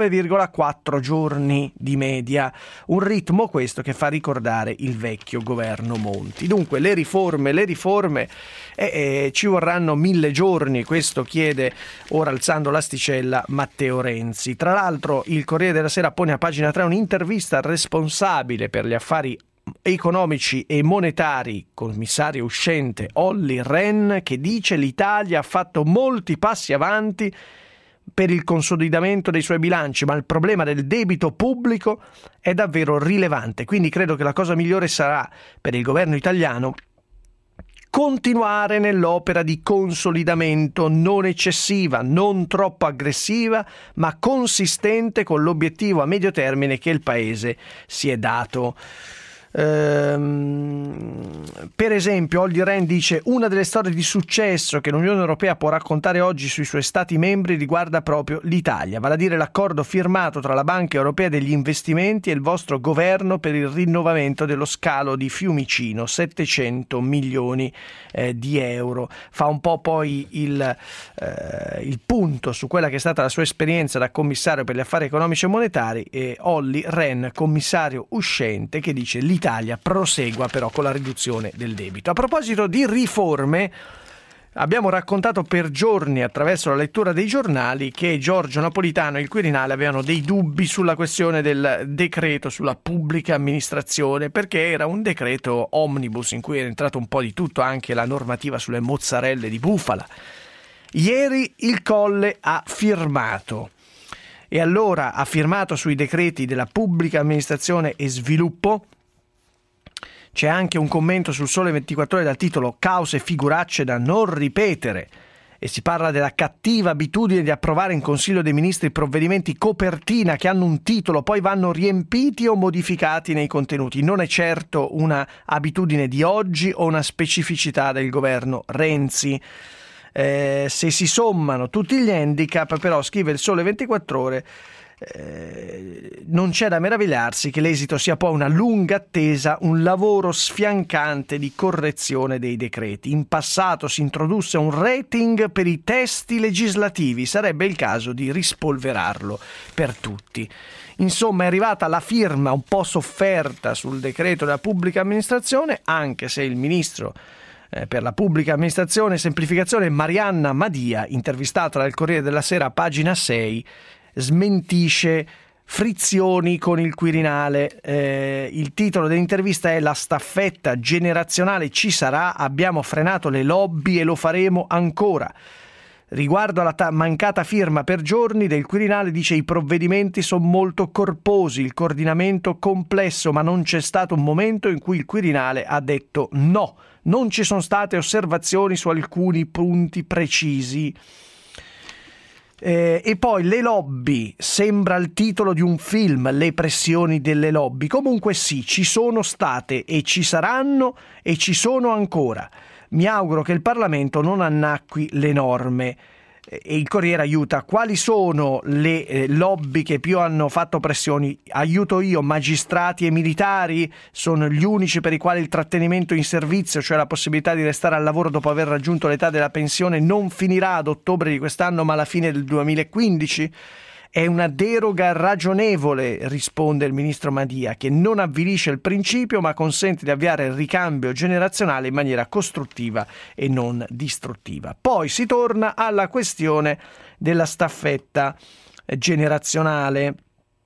9,4 giorni di media. Un ritmo questo che fa ricordare il vecchio governo Monti. Dunque le riforme, ci vorranno 1000 giorni, questo chiede, ora alzando l'asticella, Matteo Renzi. Tra l'altro il Corriere della Sera pone a pagina 3 un'intervista al responsabile per gli affari economici e monetari, commissario uscente Olli Rehn, che dice: l'Italia ha fatto molti passi avanti per il consolidamento dei suoi bilanci, ma il problema del debito pubblico è davvero rilevante. Quindi credo che la cosa migliore sarà per il governo italiano continuare nell'opera di consolidamento, non eccessiva, non troppo aggressiva, ma consistente con l'obiettivo a medio termine che il Paese si è dato. Per esempio Olli Rehn dice: una delle storie di successo che l'Unione Europea può raccontare oggi sui suoi stati membri riguarda proprio l'Italia, vale a dire l'accordo firmato tra la Banca Europea degli Investimenti e il vostro governo per il rinnovamento dello scalo di Fiumicino, 700 milioni di euro. Fa un po' poi il punto su quella che è stata la sua esperienza da commissario per gli affari economici e monetari, e Olli Rehn, commissario uscente, che dice: l'Italia prosegua però con la riduzione del debito. A proposito di riforme, abbiamo raccontato per giorni attraverso la lettura dei giornali che Giorgio Napolitano e il Quirinale avevano dei dubbi sulla questione del decreto sulla pubblica amministrazione, perché era un decreto omnibus in cui era entrato un po' di tutto, anche la normativa sulle mozzarelle di bufala. Ieri il Colle ha firmato. E allora ha firmato sui decreti della pubblica amministrazione e sviluppo. C'è anche un commento sul Sole 24 Ore dal titolo "Cause figuracce da non ripetere", e si parla della cattiva abitudine di approvare in Consiglio dei Ministri provvedimenti copertina che hanno un titolo, poi vanno riempiti o modificati nei contenuti. Non è certo una abitudine di oggi o una specificità del governo Renzi. Se si sommano tutti gli handicap, però, scrive il Sole 24 Ore, non c'è da meravigliarsi che l'esito sia poi una lunga attesa, un lavoro sfiancante di correzione dei decreti. In passato si introdusse un rating per i testi legislativi, sarebbe il caso di rispolverarlo per tutti. Insomma, è arrivata la firma un po' sofferta sul decreto della pubblica amministrazione, anche se il ministro per la pubblica amministrazione e semplificazione Marianna Madia, intervistata dal Corriere della Sera, pagina 6, smentisce frizioni con il Quirinale. Il titolo dell'intervista è: "La staffetta generazionale ci sarà, abbiamo frenato le lobby e lo faremo ancora". Riguardo alla mancata firma per giorni del Quirinale dice: "I provvedimenti sono molto corposi, il coordinamento complesso, ma non c'è stato un momento in cui il Quirinale ha detto no. Non ci sono state osservazioni su alcuni punti precisi". E poi le lobby, sembra il titolo di un film, le pressioni delle lobby. Comunque sì, ci sono state e ci saranno e ci sono ancora. Mi auguro che il Parlamento non annacqui le norme. E il Corriere aiuta: quali sono le lobby che più hanno fatto pressioni? Aiuto io: magistrati e militari sono gli unici per i quali il trattenimento in servizio, cioè la possibilità di restare al lavoro dopo aver raggiunto l'età della pensione, non finirà ad ottobre di quest'anno ma alla fine del 2015. È una deroga ragionevole, risponde il ministro Madia, che non avvilisce il principio ma consente di avviare il ricambio generazionale in maniera costruttiva e non distruttiva. Poi si torna alla questione della staffetta generazionale.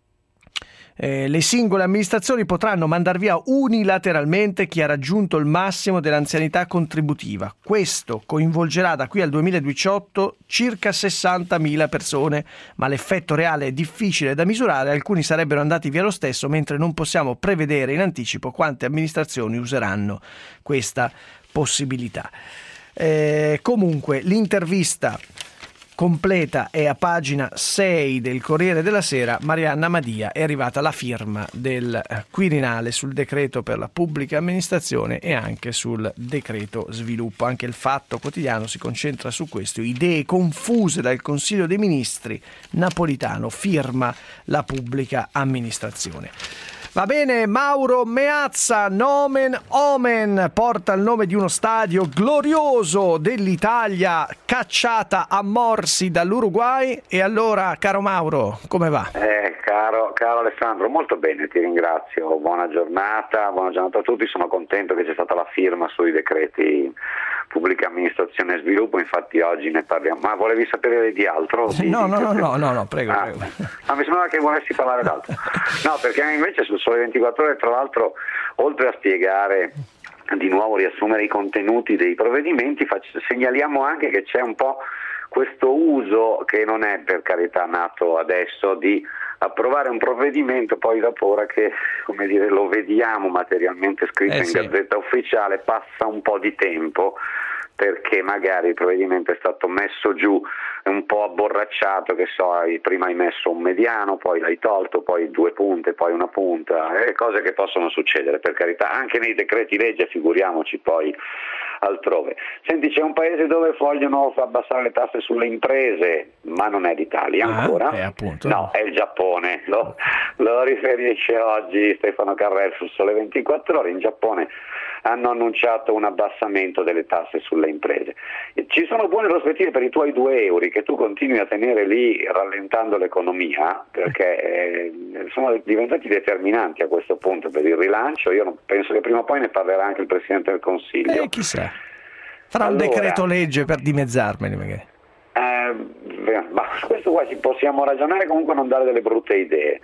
Le singole amministrazioni potranno mandar via unilateralmente chi ha raggiunto il massimo dell'anzianità contributiva. Questo coinvolgerà da qui al 2018 circa 60.000 persone, ma l'effetto reale è difficile da misurare. Alcuni sarebbero andati via lo stesso, mentre non possiamo prevedere in anticipo quante amministrazioni useranno questa possibilità. Comunque l'intervista completa è a pagina 6 del Corriere della Sera. Marianna Madia, è arrivata la firma del Quirinale sul decreto per la pubblica amministrazione e anche sul decreto sviluppo. Anche il Fatto Quotidiano si concentra su questo: idee confuse dal Consiglio dei Ministri, Napolitano firma la pubblica amministrazione. Va bene, Mauro Meazza, nomen omen, porta il nome di uno stadio glorioso dell'Italia cacciata a morsi dall'Uruguay. E allora, caro Mauro, come va? Caro Alessandro, molto bene, ti ringrazio. Buona giornata a tutti. Sono contento che c'è stata la firma sui decreti pubblica amministrazione e sviluppo, infatti oggi ne parliamo. Ma volevi sapere di altro? No, prego. Ma mi sembrava che volessi parlare d'altro. No, perché invece sul Sole 24 Ore, tra l'altro, oltre a spiegare, di nuovo riassumere i contenuti dei provvedimenti, segnaliamo anche che c'è un po' questo uso, che non è per carità nato adesso, di approvare un provvedimento, poi dopo, ora che lo vediamo materialmente scritto in Gazzetta Ufficiale, passa un po' di tempo perché magari il provvedimento è stato messo giù un po' abborracciato, che so, prima hai messo un mediano, poi l'hai tolto, poi 2 punte, poi una punta, cose che possono succedere, per carità, anche nei decreti legge, figuriamoci poi altrove. Senti, c'è un paese dove vogliono abbassare le tasse sulle imprese, ma non è l'Italia ancora, no, è il Giappone, lo riferisce oggi Stefano Carrel sul Sole 24 Ore. In Giappone hanno annunciato un abbassamento delle tasse sulle imprese. Ci sono buone prospettive per i tuoi 2 euro che tu continui a tenere lì rallentando l'economia, perché sono diventati determinanti a questo punto per il rilancio. Io penso che prima o poi ne parlerà anche il Presidente del Consiglio. Chissà, farà un decreto legge per dimezzarmeli magari. Ma su questo qua ci possiamo ragionare, comunque non dare delle brutte idee.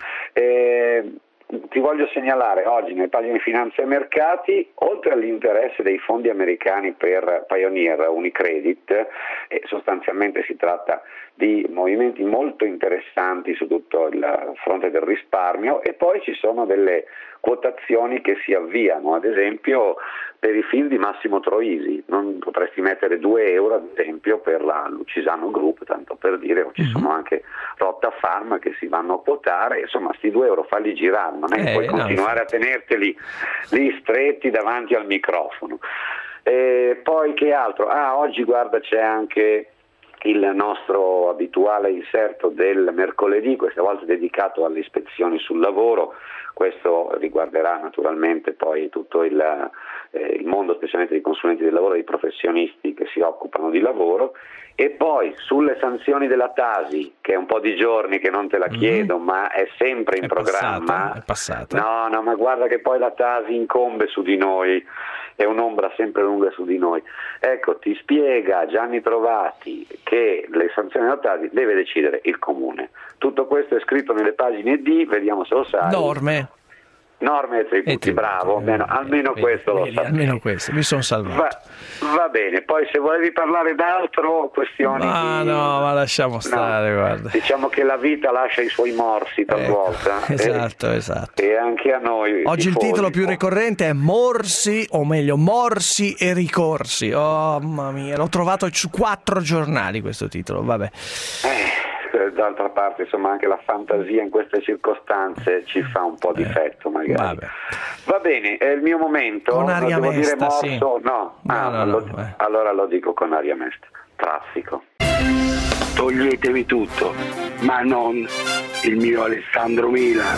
Ti voglio segnalare oggi nelle pagine Finanza e Mercati, oltre all'interesse dei fondi americani per Pioneer Unicredit, e sostanzialmente si tratta di movimenti molto interessanti su tutto il fronte del risparmio, e poi ci sono delle quotazioni che si avviano, ad esempio per i film di Massimo Troisi, non potresti mettere 2 euro ad esempio per la Lucisano Group, tanto per dire, o ci sono anche Rotta Pharma che si vanno a quotare, insomma sti 2 euro falli girare, non è che puoi continuare a tenerteli lì stretti davanti al microfono. Poi che altro? Oggi guarda c'è anche il nostro abituale inserto del mercoledì, questa volta dedicato alle ispezioni sul lavoro. Questo riguarderà naturalmente poi tutto il mondo, specialmente dei consulenti del lavoro, dei professionisti che si occupano di lavoro. E poi sulle sanzioni della Tasi, che è un po' di giorni che non te la chiedo, ma è sempre in programma. È passata. No, ma guarda che poi la Tasi incombe su di noi, è un'ombra sempre lunga su di noi. Ecco, ti spiega Gianni Trovati che le sanzioni della Tasi deve decidere il Comune. Tutto questo è scritto nelle pagine D, vediamo se lo sai. Norme e tributi, bravo, almeno questo lo sapevo. Almeno questo, mi sono salvato. Va bene, poi se volevi parlare d'altro, questioni ma lasciamo stare, guarda. Diciamo che la vita lascia i suoi morsi talvolta. Esatto. E anche a noi. Oggi il titolo più ricorrente è Morsi e ricorsi. Oh mamma mia, l'ho trovato su 4 giornali questo titolo, vabbè. D'altra parte, insomma, anche la fantasia in queste circostanze ci fa un po' difetto, magari. Vabbè. Va bene, è il mio momento. Con aria devo mesta, dire morso? sì. No. Allora lo dico con aria mesta. Traffico. Toglietevi tutto, ma non il mio Alessandro Milan.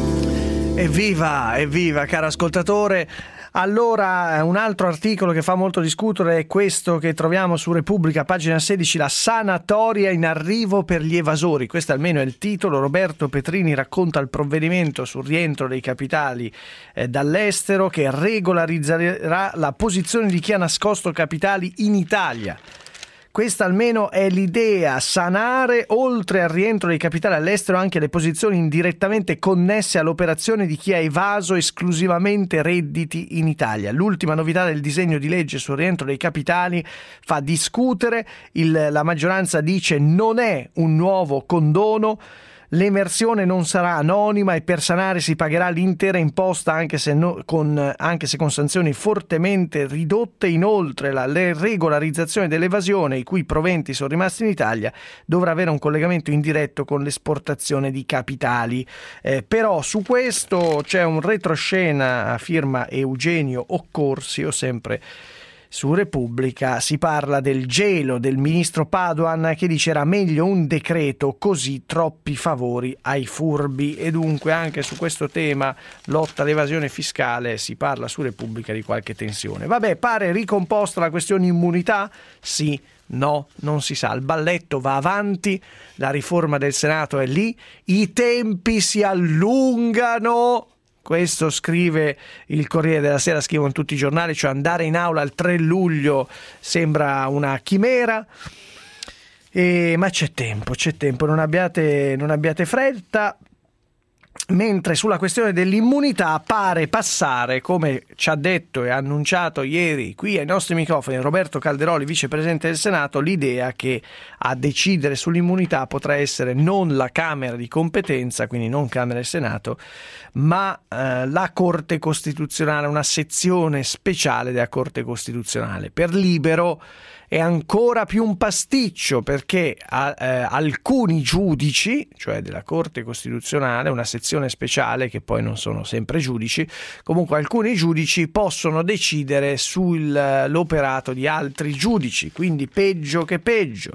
Evviva, caro ascoltatore. Allora, un altro articolo che fa molto discutere è questo che troviamo su Repubblica, pagina 16, la sanatoria in arrivo per gli evasori. Questo almeno è il titolo. Roberto Petrini racconta il provvedimento sul rientro dei capitali dall'estero che regolarizzerà la posizione di chi ha nascosto capitali in Italia. Questa almeno è l'idea, sanare oltre al rientro dei capitali all'estero anche le posizioni indirettamente connesse all'operazione di chi ha evaso esclusivamente redditi in Italia. L'ultima novità del disegno di legge sul rientro dei capitali fa discutere, la maggioranza dice non è un nuovo condono. L'emersione non sarà anonima e per sanare si pagherà l'intera imposta anche se con sanzioni fortemente ridotte. Inoltre la regolarizzazione dell'evasione, i cui proventi sono rimasti in Italia, dovrà avere un collegamento indiretto con l'esportazione di capitali. Però su questo c'è un retroscena a firma Eugenio Occorsio, sempre su Repubblica. Si parla del gelo del ministro Padoan che dice era meglio un decreto, così troppi favori ai furbi. E dunque anche su questo tema, lotta all'evasione fiscale, si parla su Repubblica di qualche tensione. Vabbè, pare ricomposta la questione immunità? Sì, no, non si sa. Il balletto va avanti, la riforma del Senato è lì, i tempi si allungano. Questo scrive il Corriere della Sera, scrivono tutti i giornali, cioè andare in aula il 3 luglio sembra una chimera. Ma c'è tempo, non abbiate fretta. Mentre sulla questione dell'immunità pare passare, come ci ha detto e annunciato ieri qui ai nostri microfoni Roberto Calderoli, vicepresidente del Senato, l'idea che a decidere sull'immunità potrà essere non la Camera di competenza, quindi non Camera e Senato, ma la Corte Costituzionale, una sezione speciale della Corte Costituzionale. Per Libero è ancora più un pasticcio, perché alcuni giudici, cioè della Corte Costituzionale, una sezione speciale che poi non sono sempre giudici, comunque alcuni giudici possono decidere sull'operato di altri giudici, quindi peggio che peggio.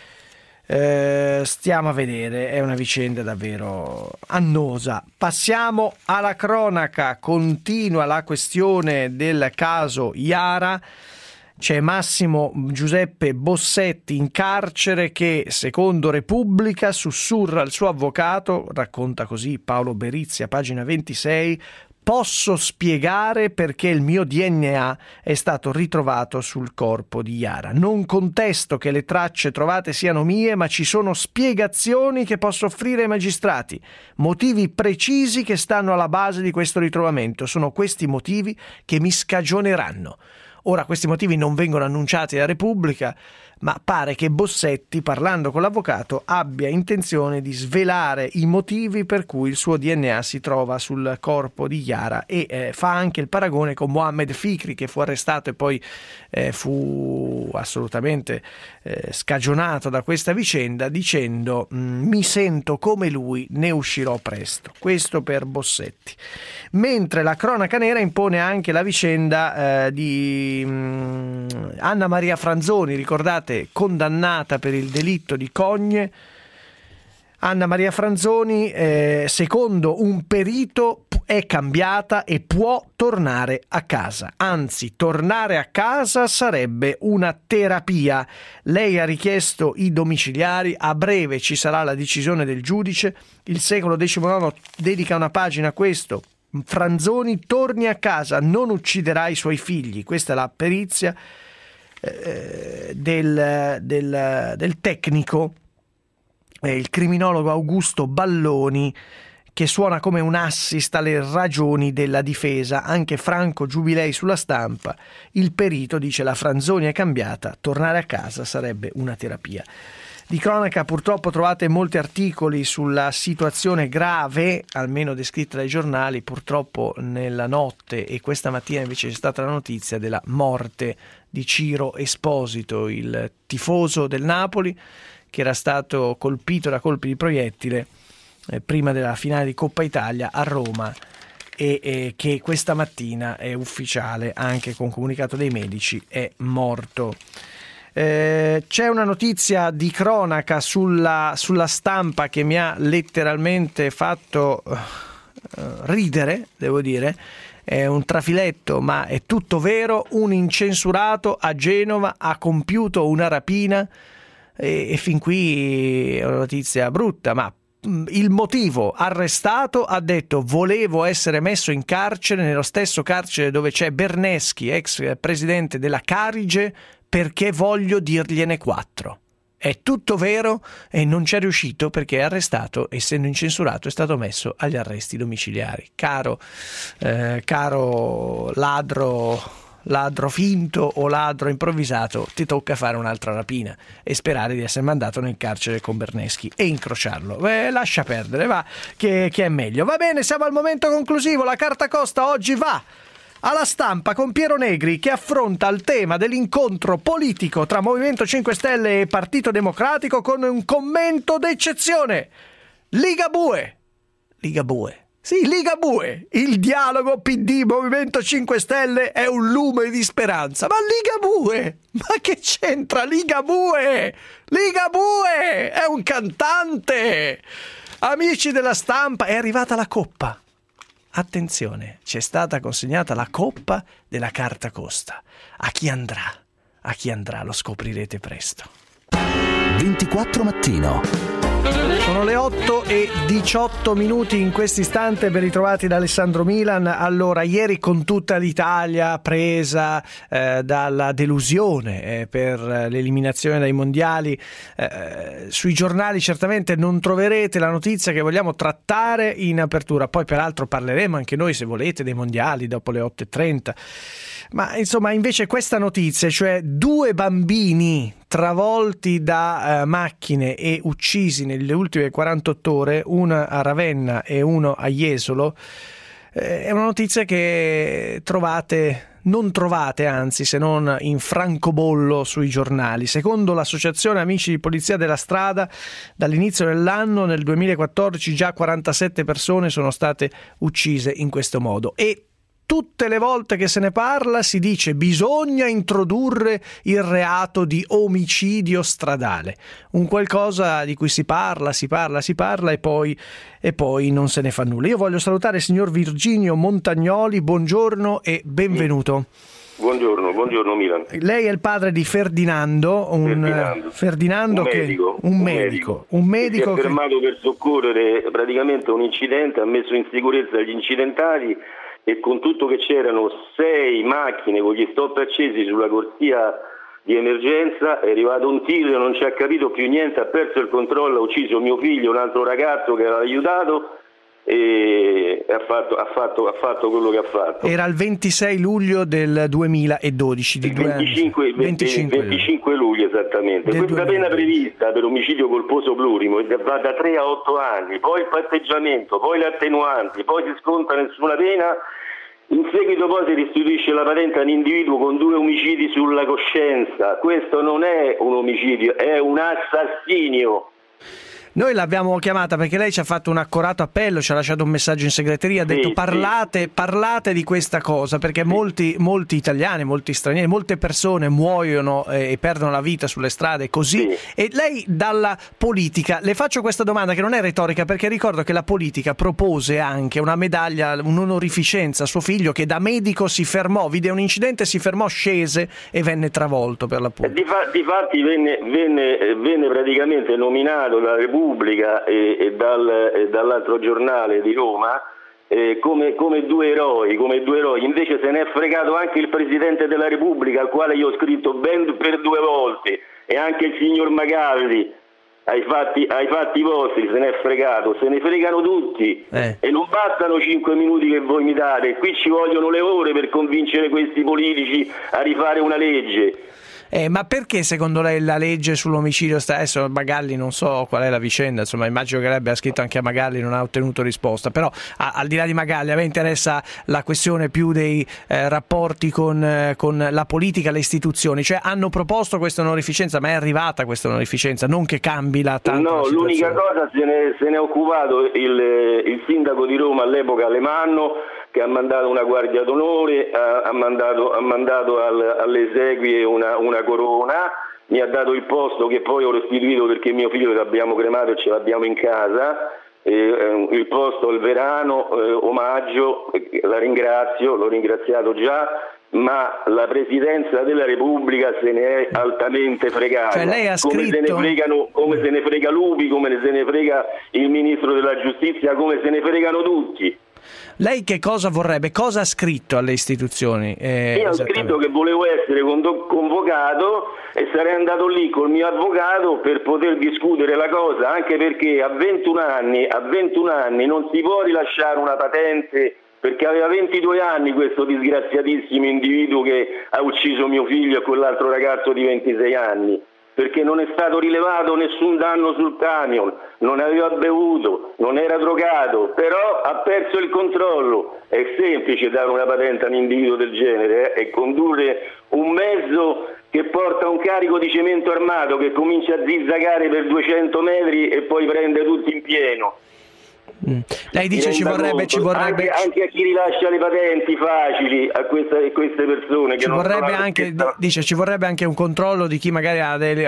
Stiamo a vedere, è una vicenda davvero annosa. Passiamo alla cronaca, continua la questione del caso Iara. C'è Massimo Giuseppe Bossetti in carcere che, secondo Repubblica, sussurra al suo avvocato, racconta così Paolo Berizzi a pagina 26, posso spiegare perché il mio DNA è stato ritrovato sul corpo di Iara. Non contesto che le tracce trovate siano mie, ma ci sono spiegazioni che posso offrire ai magistrati, motivi precisi che stanno alla base di questo ritrovamento. Sono questi motivi che mi scagioneranno. Ora, questi motivi non vengono annunciati da Repubblica, ma pare che Bossetti, parlando con l'avvocato, abbia intenzione di svelare i motivi per cui il suo DNA si trova sul corpo di Iara, e fa anche il paragone con Mohammed Fikri, che fu arrestato e poi fu assolutamente scagionato da questa vicenda, dicendo mi sento come lui, ne uscirò presto. Questo per Bossetti. Mentre la cronaca nera impone anche la vicenda di Anna Maria Franzoni, ricordate, condannata per il delitto di Cogne. Anna Maria Franzoni, secondo un perito, è cambiata e può tornare a casa. Anzi, tornare a casa sarebbe una terapia. Lei ha richiesto i domiciliari, a breve ci sarà la decisione del giudice. Il Secolo XIX dedica una pagina a questo. Franzoni, torni a casa, non ucciderà i suoi figli. Questa è la perizia del tecnico, il criminologo Augusto Balloni, che suona come un assist alle ragioni della difesa. Anche Franco Giubilei sulla Stampa, il perito dice la Franzoni è cambiata, tornare a casa sarebbe una terapia. Di cronaca purtroppo trovate molti articoli sulla situazione grave, almeno descritta dai giornali, purtroppo nella notte, e questa mattina invece c'è stata la notizia della morte di Ciro Esposito, il tifoso del Napoli, che era stato colpito da colpi di proiettile prima della finale di Coppa Italia a Roma, e che questa mattina è ufficiale, anche con comunicato dei medici, è morto. C'è una notizia di cronaca sulla Stampa che mi ha letteralmente fatto ridere, devo dire. È un trafiletto, ma è tutto vero. Un incensurato a Genova ha compiuto una rapina, e fin qui è una notizia brutta, ma il motivo: arrestato, ha detto volevo essere messo in carcere, nello stesso carcere dove c'è Berneschi, ex presidente della Carige, perché voglio dirgliene 4. È tutto vero, e non c'è riuscito perché è arrestato, essendo incensurato è stato messo agli arresti domiciliari. Caro ladro finto o ladro improvvisato, ti tocca fare un'altra rapina e sperare di essere mandato nel carcere con Berneschi e incrociarlo. Lascia perdere, va, che è meglio. Va bene, siamo al momento conclusivo. La carta costa oggi va alla Stampa con Piero Negri, che affronta il tema dell'incontro politico tra Movimento 5 Stelle e Partito Democratico con un commento d'eccezione. Ligabue. Sì, Ligabue. Il dialogo PD Movimento 5 Stelle è un lume di speranza. Ma Ligabue? Ma che c'entra Ligabue? Ligabue è un cantante. Amici della Stampa, è arrivata la coppa. Attenzione, ci è stata consegnata la coppa della carta costa. A chi andrà? A chi andrà lo scoprirete presto. 24 Mattino. Sono le 8:18 in questo istante, ben ritrovati da Alessandro Milan. Allora, ieri con tutta l'Italia presa dalla delusione per l'eliminazione dai mondiali, sui giornali certamente non troverete la notizia che vogliamo trattare in apertura. Poi peraltro parleremo anche noi, se volete, dei mondiali dopo le 8:30. Ma insomma, invece questa notizia, cioè 2 bambini travolti da macchine e uccisi nelle ultime 48 ore, una a Ravenna e uno a Jesolo, è una notizia che non trovate anzi, se non in francobollo sui giornali. Secondo l'associazione Amici di Polizia della Strada, dall'inizio dell'anno, nel 2014, già 47 persone sono state uccise in questo modo. E tutte le volte che se ne parla si dice bisogna introdurre il reato di omicidio stradale, un qualcosa di cui si parla e poi non se ne fa nulla. Io voglio salutare il signor Virginio Montagnoli, buongiorno e benvenuto. Buongiorno Milan. Lei è il padre di Ferdinando, un medico che si è fermato per soccorrere praticamente un incidente, ha messo in sicurezza gli incidentali, e con tutto che c'erano 6 macchine con gli stop accesi sulla corsia di emergenza, è arrivato un tiro, non ci ha capito più niente, ha perso il controllo, ha ucciso mio figlio, un altro ragazzo che l'ha aiutato, e ha fatto quello che ha fatto. Era il 26 luglio del 2012, di 25 luglio esattamente. Questa pena prevista per omicidio colposo plurimo va da 3 a 8 anni, poi il patteggiamento, poi le attenuanti, poi si sconta nessuna pena. In seguito poi si restituisce la patente all'individuo con 2 omicidi sulla coscienza. Questo non è un omicidio, è un assassinio. Noi l'abbiamo chiamata perché lei ci ha fatto un accorato appello, ci ha lasciato un messaggio in segreteria, ha detto parlate di questa cosa, perché molti italiani, molti stranieri, molte persone muoiono e perdono la vita sulle strade così. E lei dalla politica, le faccio questa domanda che non è retorica, perché ricordo che la politica propose anche una medaglia, un'onorificenza a suo figlio, che da medico si fermò, vide un incidente, si fermò, scese e venne travolto per l'appunto. Difatti venne praticamente nominato dalla Repubblica e dall'altro giornale di Roma come due eroi, invece se ne è fregato anche il Presidente della Repubblica, al quale io ho scritto ben per 2 volte, e anche il signor Magalli. Ai fatti vostri se ne è fregato, se ne fregano tutti, e non bastano 5 minuti che voi mi date, qui ci vogliono le ore per convincere questi politici a rifare una legge. Ma perché secondo lei la legge sull'omicidio adesso Magalli, non so qual è la vicenda, insomma immagino che lei abbia scritto anche a Magalli, non ha ottenuto risposta, però al di là di Magalli a me interessa la questione più dei rapporti con la politica, le istituzioni, cioè hanno proposto questa onorificenza, ma è arrivata questa onorificenza, non che cambi tanto la situazione. L'unica cosa se ne è occupato il sindaco di Roma all'epoca Alemanno, che ha mandato una guardia d'onore, ha mandato alle esequie una corona, mi ha dato il posto che poi ho restituito perché mio figlio l'abbiamo cremato e ce l'abbiamo in casa, il posto il verano, omaggio, la ringrazio, l'ho ringraziato già, ma la Presidenza della Repubblica se ne è altamente fregata, cioè lei ha scritto... come se ne frega Lupi, come se ne frega il Ministro della Giustizia, come se ne fregano tutti. Lei che cosa vorrebbe? Cosa ha scritto alle istituzioni? Io ho scritto che volevo essere convocato e sarei andato lì col mio avvocato per poter discutere la cosa, anche perché a 21 anni non si può rilasciare una patente, perché aveva 22 anni questo disgraziatissimo individuo che ha ucciso mio figlio e quell'altro ragazzo di 26 anni. Perché non è stato rilevato nessun danno sul camion, non aveva bevuto, non era drogato, però ha perso il controllo. È semplice dare una patente a un individuo del genere e condurre un mezzo che porta un carico di cemento armato che comincia a zizzagare per 200 metri e poi prende tutti in pieno. Lei dice ci vorrebbe anche a chi rilascia le patenti facili a queste persone che ci vorrebbe anche un controllo di chi magari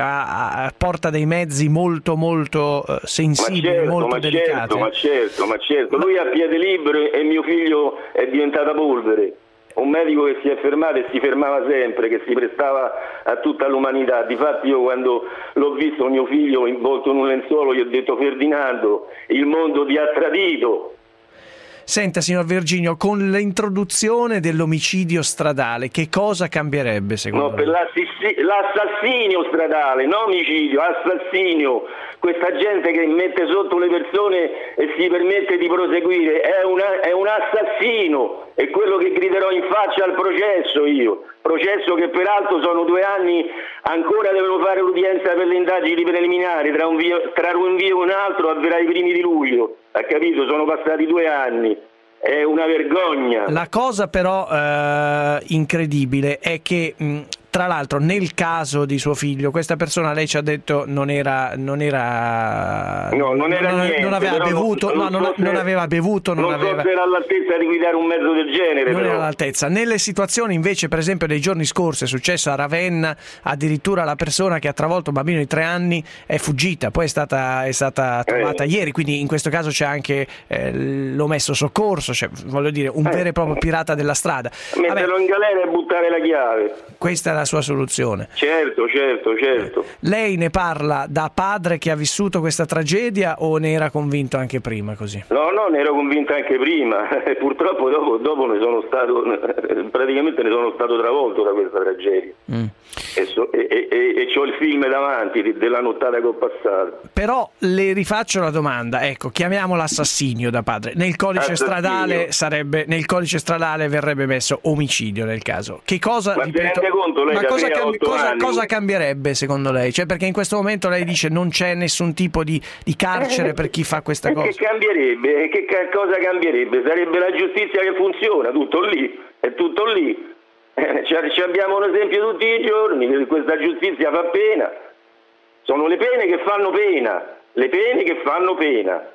porta dei mezzi molto sensibili, molto delicati. Ma certo, lui ha piede libero e mio figlio è diventata polvere. un medico che si è fermato e si fermava sempre, che si prestava a tutta l'umanità. Difatti io quando l'ho visto mio figlio involto in un lenzuolo gli ho detto: Ferdinando, il mondo ti ha tradito. Senta, signor Virginio, con l'introduzione dell'omicidio stradale, che cosa cambierebbe secondo lei? Per l'assassinio stradale, non omicidio, assassinio. Questa gente che mette sotto le persone e si permette di proseguire è un assassino, è quello che griderò in faccia al processo io. Processo che peraltro sono 2 anni, ancora devono fare l'udienza per le indagini preliminari, tra un invio e un altro avverrà i primi di luglio, ha capito? Sono passati 2 anni, è una vergogna. La cosa però incredibile è che tra l'altro nel caso di suo figlio questa persona, lei ci ha detto, non aveva bevuto, non aveva bevuto, non so se era all'altezza di guidare un mezzo del genere. Non era all'altezza. Nelle situazioni invece, per esempio dei giorni scorsi è successo a Ravenna, addirittura la persona che ha travolto un bambino di 3 anni è fuggita, poi è stata trovata ieri, quindi in questo caso c'è anche l'omesso soccorso, cioè, voglio dire, un vero e proprio pirata della strada. Metterlo in galera e buttare la chiave. Questa è la sua soluzione. Certo. Lei ne parla da padre che ha vissuto questa tragedia o ne era convinto anche prima così? No, ne ero convinto anche prima. Purtroppo dopo ne sono stato travolto da questa tragedia. E c'ho il film davanti della nottata che ho passato. Però le rifaccio la domanda, ecco, chiamiamolo assassinio da padre. Nel codice stradale verrebbe messo omicidio nel caso. Che cosa, ripeto, cosa cambierebbe secondo lei? Cioè, perché in questo momento lei dice non c'è nessun tipo di carcere per chi fa questa cosa. Che cambierebbe? Che cosa cambierebbe? Sarebbe la giustizia che funziona, tutto lì, è tutto lì. Ci abbiamo un esempio tutti i giorni, che questa giustizia fa pena. Sono le pene che fanno pena.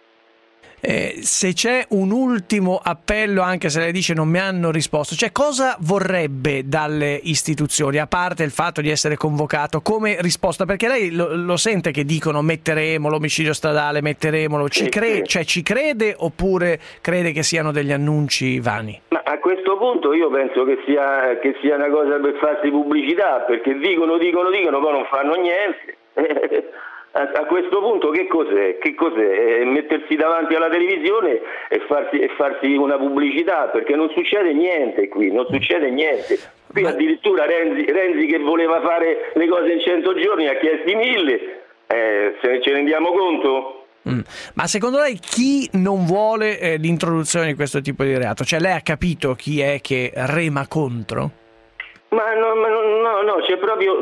Se c'è un ultimo appello, anche se lei dice non mi hanno risposto, cioè cosa vorrebbe dalle istituzioni, a parte il fatto di essere convocato, come risposta? Perché lei lo sente che dicono metteremo l'omicidio stradale, metteremolo, ci crede oppure crede che siano degli annunci vani? Ma a questo punto io penso che sia una cosa per farsi pubblicità, perché dicono, poi non fanno niente. A questo punto che cos'è? Mettersi davanti alla televisione e farsi una pubblicità, perché non succede niente qui, Qui addirittura Renzi che voleva fare le cose in 100 giorni ha chiesto 1000, ce ne rendiamo conto? Ma secondo lei chi non vuole l'introduzione di questo tipo di reato? Cioè lei ha capito chi è che rema contro? Ma no, c'è proprio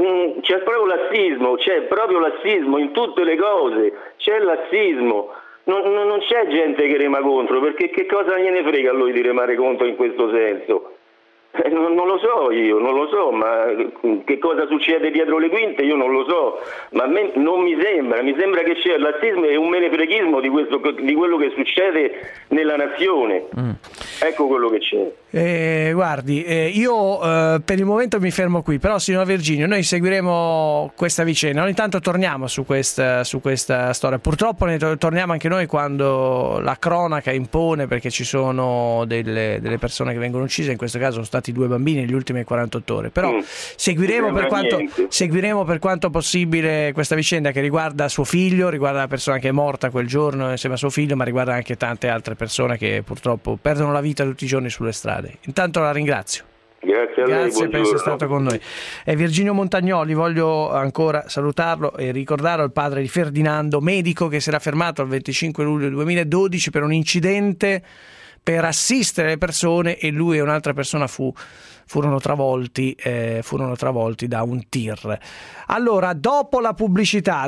lassismo in tutte le cose, c'è lassismo, non c'è gente che rema contro, perché che cosa gliene frega a lui di remare contro in questo senso? Non lo so, ma che cosa succede dietro le quinte io non lo so, ma a me non mi sembra che c'è il lassismo e un menefreghismo di quello che succede nella nazione. Ecco quello che c'è. Guardi, io per il momento mi fermo qui, però signor Virginio, noi seguiremo questa vicenda, ogni tanto torniamo su questa storia, purtroppo ne torniamo anche noi quando la cronaca impone, perché ci sono delle persone che vengono uccise, in questo caso sono stati 2 bambini negli ultimi 48 ore, però seguiremo per quanto possibile questa vicenda che riguarda suo figlio, riguarda la persona che è morta quel giorno insieme a suo figlio, ma riguarda anche tante altre persone che purtroppo perdono la vita tutti i giorni sulle strade. Intanto la ringrazio. Grazie a lei, per essere stato con noi. È Virginio Montagnoli, voglio ancora salutarlo e ricordarlo, il padre di Ferdinando, medico che si era fermato il 25 luglio 2012 per un incidente per assistere le persone, e lui e un'altra persona furono travolti da un tir. Allora, dopo la pubblicità,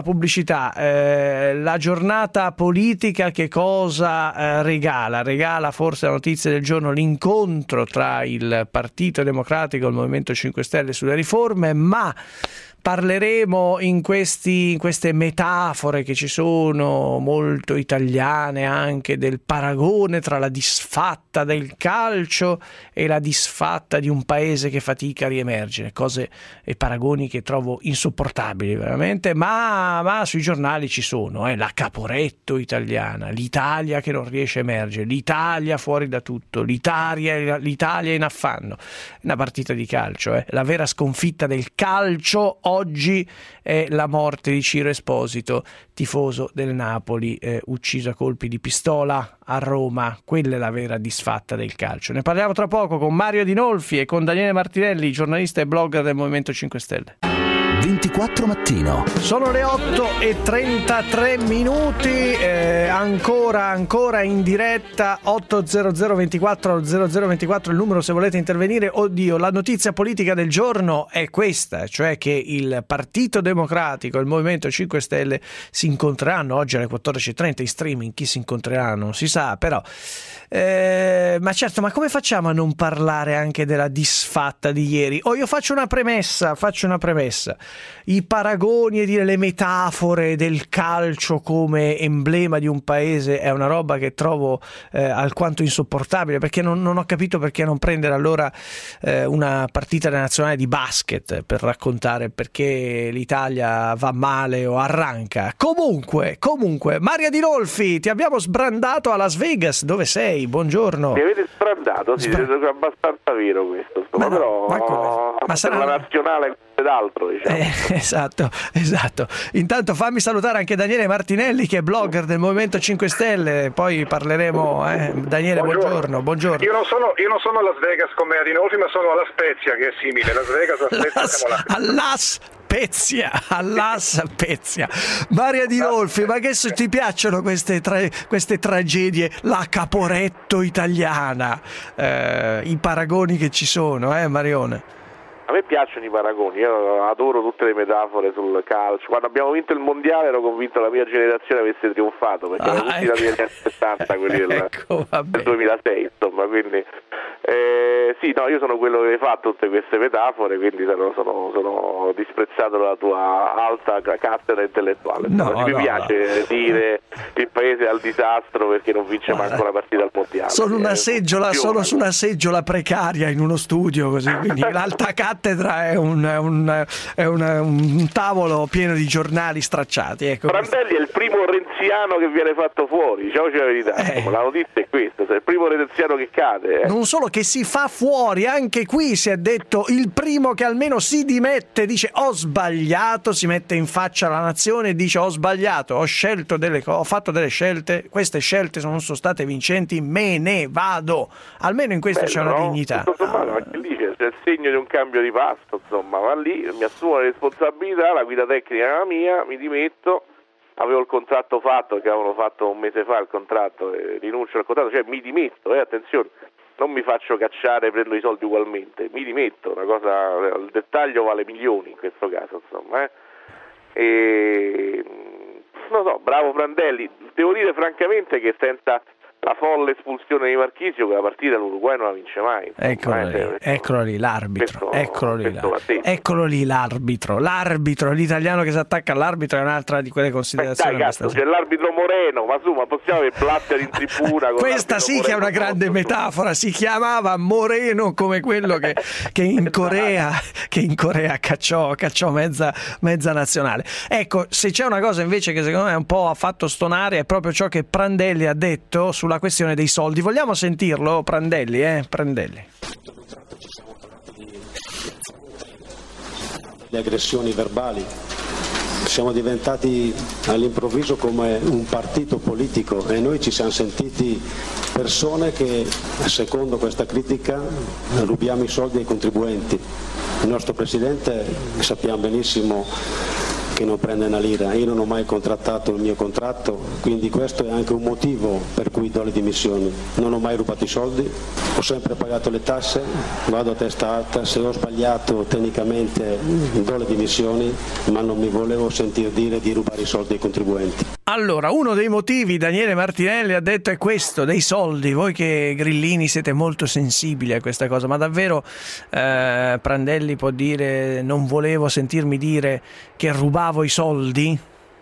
la giornata politica che cosa regala? Regala forse la notizia del giorno, l'incontro tra il Partito Democratico e il Movimento 5 Stelle sulle riforme, ma parleremo in queste metafore che ci sono, molto italiane anche, del paragone tra la disfatta del calcio e la disfatta di un paese che fatica a riemergere, cose e paragoni che trovo insopportabili veramente, ma sui giornali ci sono, la Caporetto italiana, l'Italia che non riesce a emergere, l'Italia fuori da tutto, l'Italia in affanno. Una partita di calcio, la vera sconfitta del calcio oggi è la morte di Ciro Esposito, tifoso del Napoli, ucciso a colpi di pistola a Roma. Quella è la vera disfatta del calcio. Ne parliamo tra poco con Mario Dinolfi e con Daniele Martinelli, giornalista e blogger del Movimento 5 Stelle. 24 mattino. Sono le 8:33 minuti, ancora in diretta. 800 24 0024 il numero se volete intervenire. Oddio, la notizia politica del giorno è questa, cioè che il Partito Democratico e il Movimento 5 Stelle si incontreranno oggi alle 14:30 in streaming. Chi si incontrerà non si sa, però ma certo, ma come facciamo a non parlare anche della disfatta di ieri? Io faccio una premessa. I paragoni e dire le metafore del calcio come emblema di un paese è una roba che trovo alquanto insopportabile, perché non ho capito perché non prendere allora una partita nazionale di basket per raccontare perché l'Italia va male o arranca. Comunque Maria Dinolfi, ti abbiamo sbrandato a Las Vegas. Dove sei? Buongiorno. Mi avete sbrandato? Sì, è abbastanza vero questo, insomma, ma sarà la nazionale d'altro, diciamo. Esatto. Intanto fammi salutare anche Daniele Martinelli, che è blogger del Movimento 5 Stelle, poi parleremo. Daniele, buongiorno. Io non sono a Las Vegas come a Dinolfi, ma sono alla Spezia, che è simile. Las Vegas, la Spezia, siamo là. alla Spezia. Maria Dinolfi, ma che ti piacciono queste tragedie? La Caporetto italiana, i paragoni che ci sono, Marione? A me piacciono i paragoni, io adoro tutte le metafore sul calcio. Quando abbiamo vinto il mondiale ero convinto che la mia generazione avesse trionfato, perché erano tutti da negli anni 70, quelli del 2006, insomma, quindi io sono quello che fa tutte queste metafore, quindi sono disprezzato dalla tua alta cattedra intellettuale. Mi piace dire il paese è al disastro perché non vince manco la partita al mondiale. Sono su una seggiola precaria in uno studio, così, quindi l'alta cattedra è un tavolo pieno di giornali stracciati. Ecco. Prandelli è il primo renziano che viene fatto fuori, diciamoci la verità. La notizia è questa, è il primo renziano che cade. Non solo che si fa fuori, anche qui si è detto il primo che almeno si dimette, dice ho sbagliato, si mette in faccia alla nazione e dice ho sbagliato, ho fatto delle scelte, queste scelte non sono state vincenti, me ne vado. Almeno in questo c'è una dignità. Anche lì c'è il segno di un cambio di passo, insomma, ma lì mi assumo le responsabilità, la guida tecnica è la mia, mi dimetto, avevo il contratto fatto, che avevano fatto un mese fa il contratto, rinuncio al contratto, cioè mi dimetto, attenzione, non mi faccio cacciare, prendo i soldi ugualmente, mi dimetto, una cosa, il dettaglio vale milioni in questo caso, insomma, non so, bravo Prandelli, devo dire francamente che senza la folle espulsione di Marchisio quella partita l'Uruguay non la vince mai. Eccolo lì l'arbitro, l'italiano che si attacca all'arbitro è un'altra di quelle considerazioni. C'è l'arbitro Moreno, ma possiamo avere Blatter in tribuna con questa sì Moreno, che è una grande metafora, si chiamava Moreno come quello che in Corea cacciò mezza nazionale. Ecco, se c'è una cosa invece che secondo me un po' ha fatto stonare è proprio ciò che Prandelli ha detto sulla questione dei soldi. Vogliamo sentirlo, Prandelli? Le aggressioni verbali. Siamo diventati all'improvviso come un partito politico e noi ci siamo sentiti persone che, secondo questa critica, rubiamo i soldi ai contribuenti. Il nostro Presidente, sappiamo benissimo che che non prende una lira, io non ho mai contrattato il mio contratto, quindi questo è anche un motivo per cui do le dimissioni. Non ho mai rubato i soldi, ho sempre pagato le tasse, vado a testa alta, se ho sbagliato tecnicamente do le dimissioni, ma non mi volevo sentir dire di rubare i soldi ai contribuenti. Allora, uno dei motivi, Daniele Martinelli ha detto, è questo, dei soldi. Voi che grillini siete molto sensibili a questa cosa, ma davvero Prandelli può dire non volevo sentirmi dire che rubavo i soldi?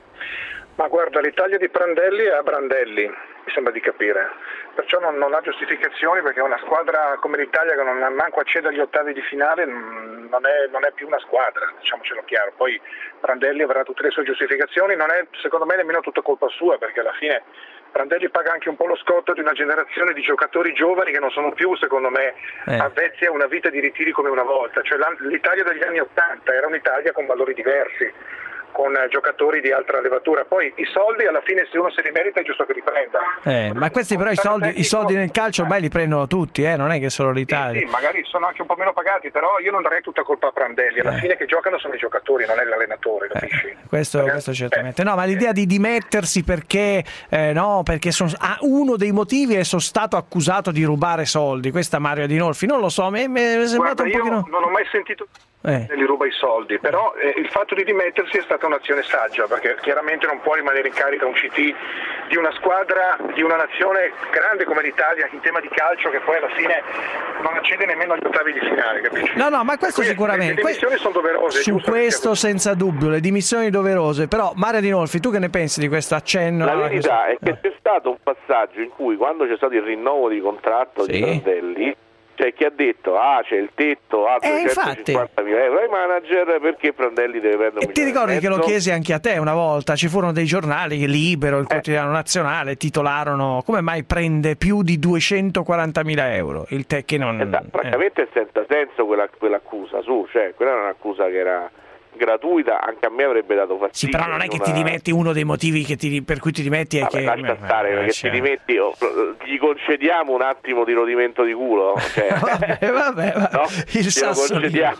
Ma guarda, l'Italia di Prandelli è a Brandelli, mi sembra di capire, perciò non ha giustificazioni, perché una squadra come l'Italia che non manco accede agli ottavi di finale non è più una squadra, diciamocelo chiaro. Poi Prandelli avrà tutte le sue giustificazioni, non è secondo me nemmeno tutta colpa sua, perché alla fine Prandelli paga anche un po' lo scotto di una generazione di giocatori giovani che non sono più, secondo me, avvezzi a una vita di ritiri come una volta. Cioè l'Italia degli anni '80 era un'Italia con valori diversi, con giocatori di altra levatura. Poi i soldi alla fine, se uno se li merita, è giusto che li prenda. Ma questi però i soldi nel calcio ormai li prendono tutti, non è che solo l'Italia. Sì, magari sono anche un po' meno pagati, però io non darei tutta colpa a Prandelli. Alla fine che giocano sono i giocatori, non è l'allenatore, capisci? Questo certamente. No, ma l'idea di dimettersi perché perché uno dei motivi è sono stato accusato di rubare soldi. Questa Mario Adinolfi, non lo so, mi è sembrato un pochino. Non ho mai sentito li ruba i soldi, però il fatto di dimettersi è stata un'azione saggia, perché chiaramente non può rimanere in carica un CT di una squadra, di una nazione grande come l'Italia in tema di calcio, che poi alla fine non accede nemmeno agli ottavi di finale, capisci? No, ma questo sicuramente. Le dimissioni sono doverose. Su questo senza dubbio, le dimissioni doverose. Però Mario Adinolfi, tu che ne pensi di questo accenno? La verità è che c'è stato un passaggio in cui, quando c'è stato il rinnovo di contratto di Prandelli, c'è chi ha detto c'è il tetto, 350.000 euro ai manager, perché Prandelli deve prendere un milione. Ti ricordi che lo chiesi anche a te una volta? Ci furono dei giornali che Libero, il Quotidiano Nazionale, titolarono come mai prende più di 240.000 euro il te che non... Francamente è senza senso quell'accusa, cioè quella era un'accusa che era gratuita, anche a me avrebbe dato fastidio. Sì, però non è che ti dimetti, uno dei motivi per cui ti dimetti è che... Lascia stare, perché ti dimetti, gli concediamo un attimo di rodimento di culo, vabbè, no? Il Sassolino.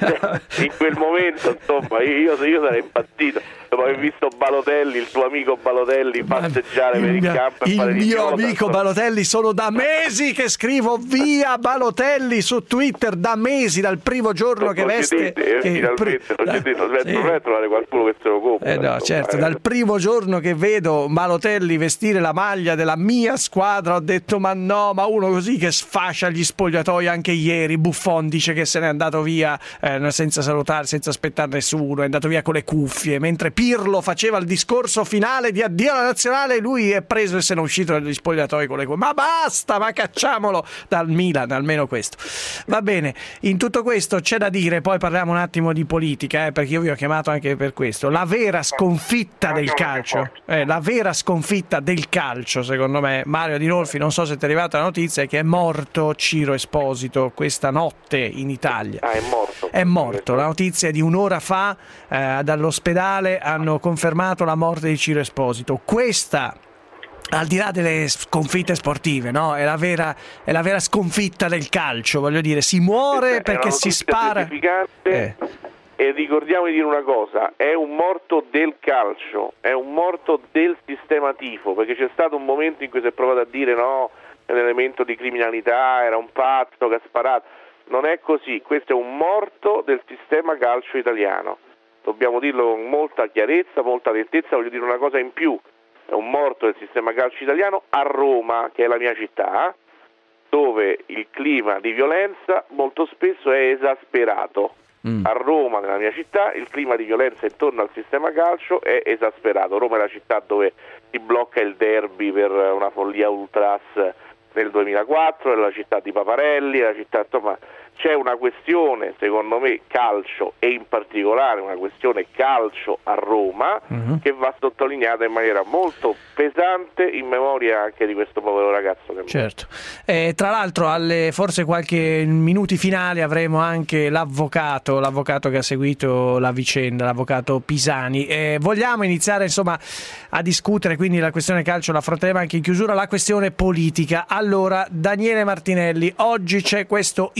In quel momento, insomma, io sarei impazzito dopo aver visto Balotelli, il tuo amico Balotelli, passeggiare per il campo e fare il mio amico Balotelli. Sono da mesi che scrivo via Balotelli su Twitter, da mesi, dal primo giorno che veste dovrei trovare qualcuno che se lo compra. Certo, dal primo giorno che vedo Balotelli vestire la maglia della mia squadra ho detto ma uno così che sfascia gli spogliatoi. Anche ieri Buffon dice che se n'è andato via senza salutare, senza aspettare nessuno, è andato via con le cuffie, mentre Pirlo faceva il discorso finale di addio alla nazionale, lui è preso e se n'è uscito dagli spogliatoi con le cuffie. Ma basta, ma cacciamolo dal Milan, almeno questo. Va bene, in tutto questo c'è da dire, poi parliamo un attimo di politica, perché io vi ho chiamato anche per questo. La vera sconfitta del calcio, la vera sconfitta del calcio, secondo me, Mario Adinolfi, non so se ti è arrivata la notizia, è che è morto Ciro Esposito questa notte in Italia. È morto. La notizia è di un'ora fa, dall'ospedale hanno confermato la morte di Ciro Esposito. Questa, al di là delle sconfitte sportive, è la vera sconfitta del calcio, voglio dire, si muore perché si spara. E ricordiamo di dire una cosa, è un morto del calcio, è un morto del sistema tifo, perché c'è stato un momento in cui si è provato a dire è un elemento di criminalità, era un pazzo che ha sparato. Non è così, questo è un morto del sistema calcio italiano. Dobbiamo dirlo con molta chiarezza, molta nettezza. Voglio dire una cosa in più, è un morto del sistema calcio italiano a Roma, che è la mia città, dove il clima di violenza molto spesso è esasperato. A Roma, nella mia città, il clima di violenza intorno al sistema calcio è esasperato. Roma è la città dove si blocca il derby per una follia ultras nel 2004, è la città di Paparelli, è la città, insomma, c'è una questione, secondo me, calcio, e in particolare una questione calcio a Roma, che va sottolineata in maniera molto pesante in memoria anche di questo povero ragazzo. Certo. Tra l'altro, forse qualche minuti finali avremo anche l'avvocato che ha seguito la vicenda, l'avvocato Pisani. Vogliamo iniziare a discutere, quindi la questione calcio la affronteremo anche in chiusura, la questione politica. Allora, Daniele Martinelli, oggi c'è questo incontro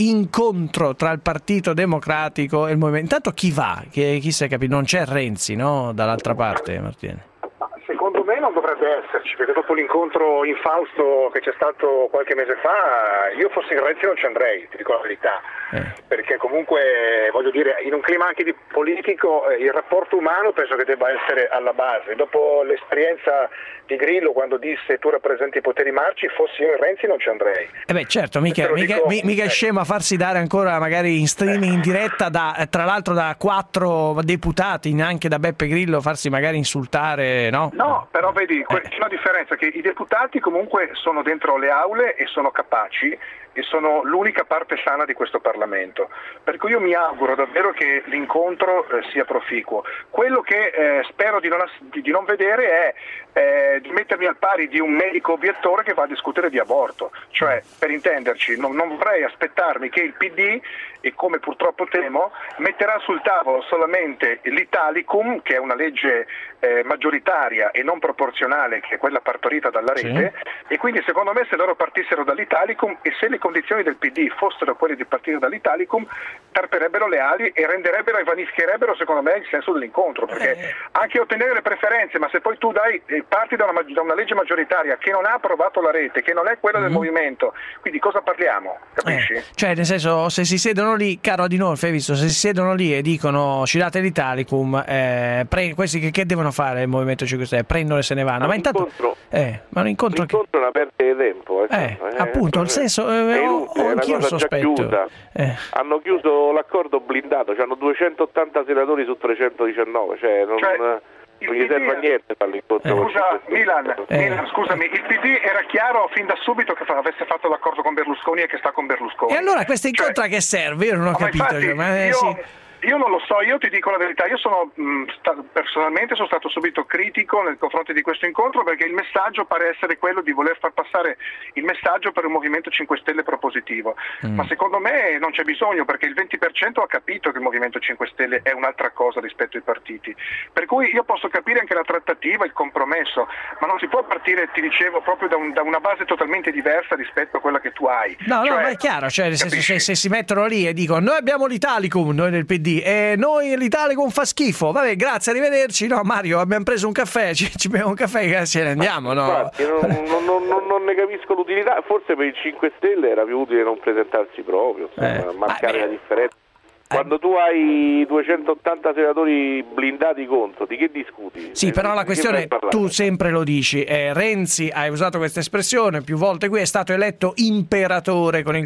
scontro tra il Partito Democratico e il Movimento. Intanto chi va? Chi si è capito? Non c'è Renzi, no? Dall'altra parte, Martino. Secondo me non dovrebbe esserci, perché dopo l'incontro infausto che c'è stato qualche mese fa, io fossi in Renzi non ci andrei, ti dico la verità, perché comunque, voglio dire, in un clima anche di politico, il rapporto umano penso che debba essere alla base. Dopo l'esperienza di Grillo, quando disse tu rappresenti i poteri marci, fossi io in Renzi non ci andrei. Certo, mica è scemo a farsi dare ancora magari in streaming in diretta tra l'altro da 4 deputati, neanche da Beppe Grillo, farsi magari insultare, no? No, però vedi, c'è una differenza, che i deputati comunque sono dentro le aule e sono capaci e sono l'unica parte sana di questo Parlamento, per cui io mi auguro davvero che l'incontro sia proficuo. Quello che spero di non vedere è di mettermi al pari di un medico obiettore che va a discutere di aborto, cioè, per intenderci, non vorrei aspettarmi che il PD, e come purtroppo temo, metterà sul tavolo solamente l'Italicum, che è una legge maggioritaria e non proporzionale, che è quella partorita dalla rete, e quindi secondo me se loro partissero dall'Italicum e se le condizioni del PD fossero quelle di partire dall'Italicum, tarperebbero le ali e renderebbero e vanificherebbero secondo me il senso dell'incontro, perché anche ottenere le preferenze, ma se poi tu parti da una legge maggioritaria che non ha approvato la rete, che non è quella del movimento, quindi cosa parliamo? Capisci? Cioè, nel senso, se si siedono lì, caro Adinolfi, hai visto, se si siedono lì e dicono ci date l'Italicum, questi che devono fare il Movimento 5 Stelle? Prendono e se ne vanno. Ma intanto l'incontro è una perdita di tempo. Appunto, il senso anch'io sospetto. Hanno chiuso l'accordo blindato, hanno 280 senatori su 319, non gli serve a niente per l'incontro. Scusa Milan, scusami, il PD era chiaro fin da subito che avesse fatto l'accordo con Berlusconi e che sta con Berlusconi. E allora questo incontro a che serve? Io non ho capito. Io non lo so, io ti dico la verità, io personalmente sono stato subito critico nei confronti di questo incontro, perché il messaggio pare essere quello di voler far passare il messaggio per un Movimento 5 Stelle propositivo, ma secondo me non c'è bisogno, perché il 20% ha capito che il Movimento 5 Stelle è un'altra cosa rispetto ai partiti, per cui io posso capire anche la trattativa, il compromesso, ma non si può partire, ti dicevo, proprio da una base totalmente diversa rispetto a quella che tu hai. No, ma è chiaro, se si mettono lì e dicono noi abbiamo l'Italicum, noi del PD, e noi l'Italicum fa schifo, vabbè, grazie, arrivederci, no Mario, abbiamo preso un caffè, ci beviamo un caffè e ce ne andiamo, no? Infatti, non ne capisco l'utilità, forse per i 5 Stelle era più utile non presentarsi proprio, marcare la differenza. Quando tu hai 280 senatori blindati contro, di che discuti? Sì, però la questione, tu sempre lo dici, Renzi, hai usato questa espressione più volte qui, è stato eletto imperatore con il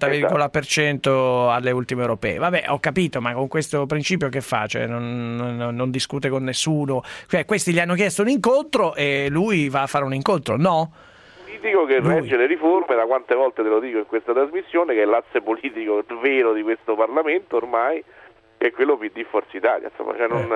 40,% alle ultime europee. Vabbè, ho capito, ma con questo principio che fa? Cioè, non discute con nessuno. Cioè, questi gli hanno chiesto un incontro e lui va a fare un incontro, no? Politico che regge le riforme, da quante volte te lo dico in questa trasmissione, che è l'asse politico vero di questo Parlamento ormai, che è quello PD Forza Italia, insomma,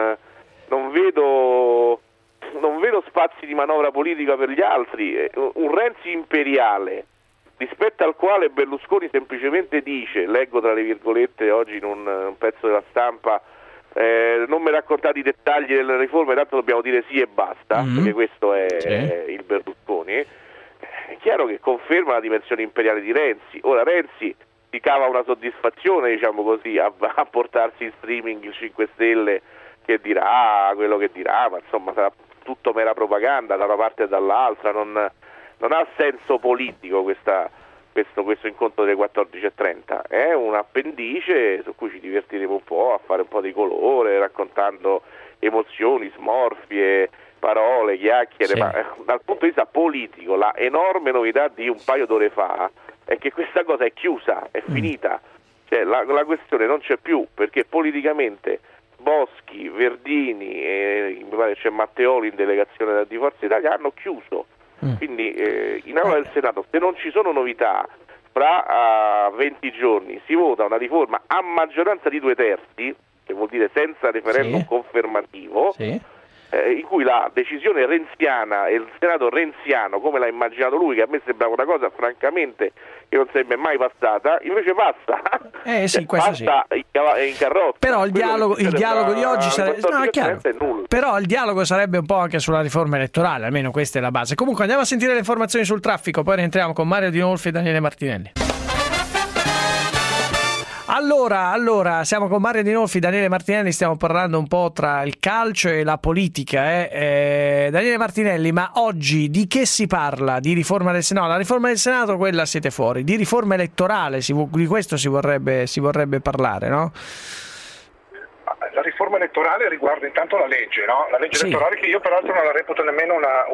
non vedo spazi di manovra politica per gli altri. Un Renzi imperiale rispetto al quale Berlusconi semplicemente dice, leggo tra le virgolette oggi in un pezzo della Stampa, non mi raccontate i dettagli delle riforme, tanto dobbiamo dire sì e basta, perché questo è il Berlusconi. È chiaro che conferma la dimensione imperiale di Renzi. Ora Renzi si cava una soddisfazione, diciamo così, a portarsi in streaming il 5 Stelle che dirà quello che dirà, ma insomma sarà tutto mera propaganda da una parte e dall'altra, non ha senso politico questo incontro delle 14:30, è un appendice su cui ci divertiremo un po' a fare un po' di colore, raccontando emozioni, smorfie, parole, chiacchiere, ma dal punto di vista politico la enorme novità di un paio d'ore fa è che questa cosa è chiusa, è finita, cioè la questione non c'è più, perché politicamente Boschi, Verdini e mi pare c'è Matteoli in delegazione di Forza Italia hanno chiuso, quindi in aula del Senato, se non ci sono novità, fra 20 giorni si vota una riforma a maggioranza di 2/3, che vuol dire senza referendum confermativo, in cui la decisione renziana e il Senato renziano, come l'ha immaginato lui, che a me sembrava una cosa francamente che non sarebbe mai passata, invece passa. Passa in carrozza. Però il dialogo di oggi sarebbe però il dialogo sarebbe un po' anche sulla riforma elettorale, almeno questa è la base. Comunque andiamo a sentire le informazioni sul traffico, poi rientriamo con Mario Adinolfi e Daniele Martinelli. Allora, siamo con Mario Adinolfi, Daniele Martinelli, stiamo parlando un po' tra il calcio e la politica. Daniele Martinelli, ma oggi di che si parla? Di riforma del Senato? La riforma del Senato, quella siete fuori. Di riforma elettorale, di questo si vorrebbe parlare, no? La riforma elettorale riguarda intanto la legge, no? La legge elettorale, che io peraltro non la reputo nemmeno una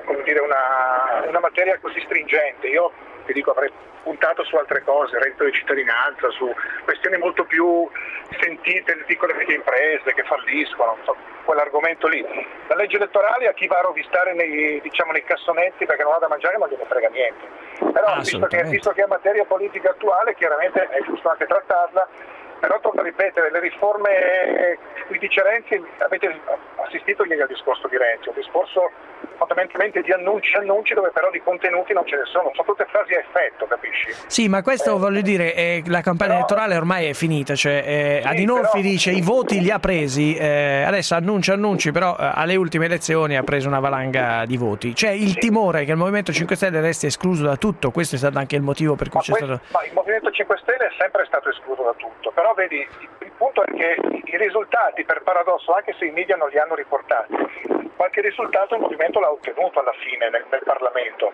materia così stringente. Io ti dico, avrei puntato su altre cose, reddito di cittadinanza, su questioni molto più sentite, le piccole e medie imprese che falliscono, quell'argomento lì. La legge elettorale a chi va a rovistare nei cassonetti perché non ha da mangiare non gliene frega niente. Però visto che è materia politica attuale, chiaramente è giusto anche trattarla. Però torno a ripetere, le riforme, qui dice Renzi, avete assistito ieri al discorso di Renzi, un discorso fondamentalmente di annunci dove però di contenuti non ce ne sono tutte frasi a effetto, capisci? Sì, ma questo voglio dire, la campagna elettorale ormai è finita, Adinolfi dice i voti li ha presi, adesso annunci, però alle ultime elezioni ha preso una valanga di voti. C'è il timore che il Movimento 5 Stelle resti escluso da tutto, questo è stato anche il motivo per cui Ma il Movimento 5 Stelle è sempre stato escluso da tutto, però vedi, il punto è che i risultati, per paradosso, anche se i media non li hanno riportati, qualche risultato il Movimento l'ha ottenuto alla fine nel Parlamento.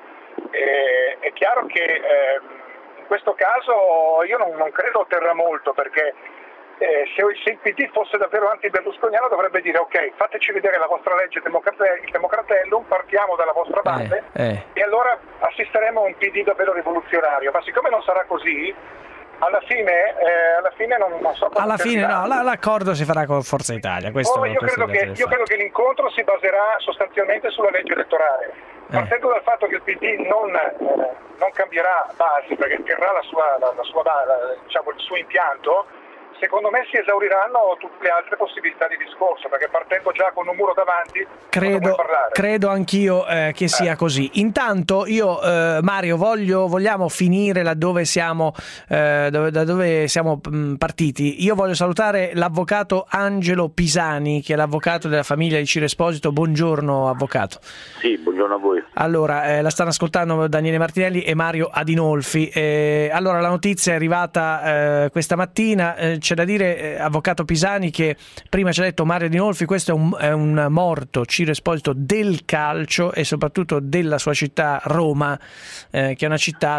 È chiaro che in questo caso io non credo otterrà molto, perché se il PD fosse davvero anti-berlusconiano dovrebbe dire ok, fateci vedere la vostra legge, il Democratellum, partiamo dalla vostra base e allora assisteremo a un PD davvero rivoluzionario, ma siccome non sarà così, alla fine non so cosa. Alla fine no, l'accordo si farà con Forza Italia. Io credo che l'incontro si baserà sostanzialmente sulla legge elettorale. Partendo dal fatto che il PD non cambierà basi, perché terrà il suo impianto, secondo me si esauriranno tutte le altre possibilità di discorso, perché partendo già con un muro davanti credo anch'io che sia così. Intanto io Mario vogliamo finire da dove siamo partiti. Io voglio salutare l'avvocato Angelo Pisani, che è l'avvocato della famiglia di Ciro Esposito. Buongiorno avvocato. Sì, buongiorno a voi. Allora, la stanno ascoltando Daniele Martinelli e Mario Adinolfi. Allora, la notizia è arrivata questa mattina. C'è da dire, avvocato Pisani, che prima ci ha detto Mario Adinolfi, questo è un morto Ciro Esposito del calcio e soprattutto della sua città Roma, che è una città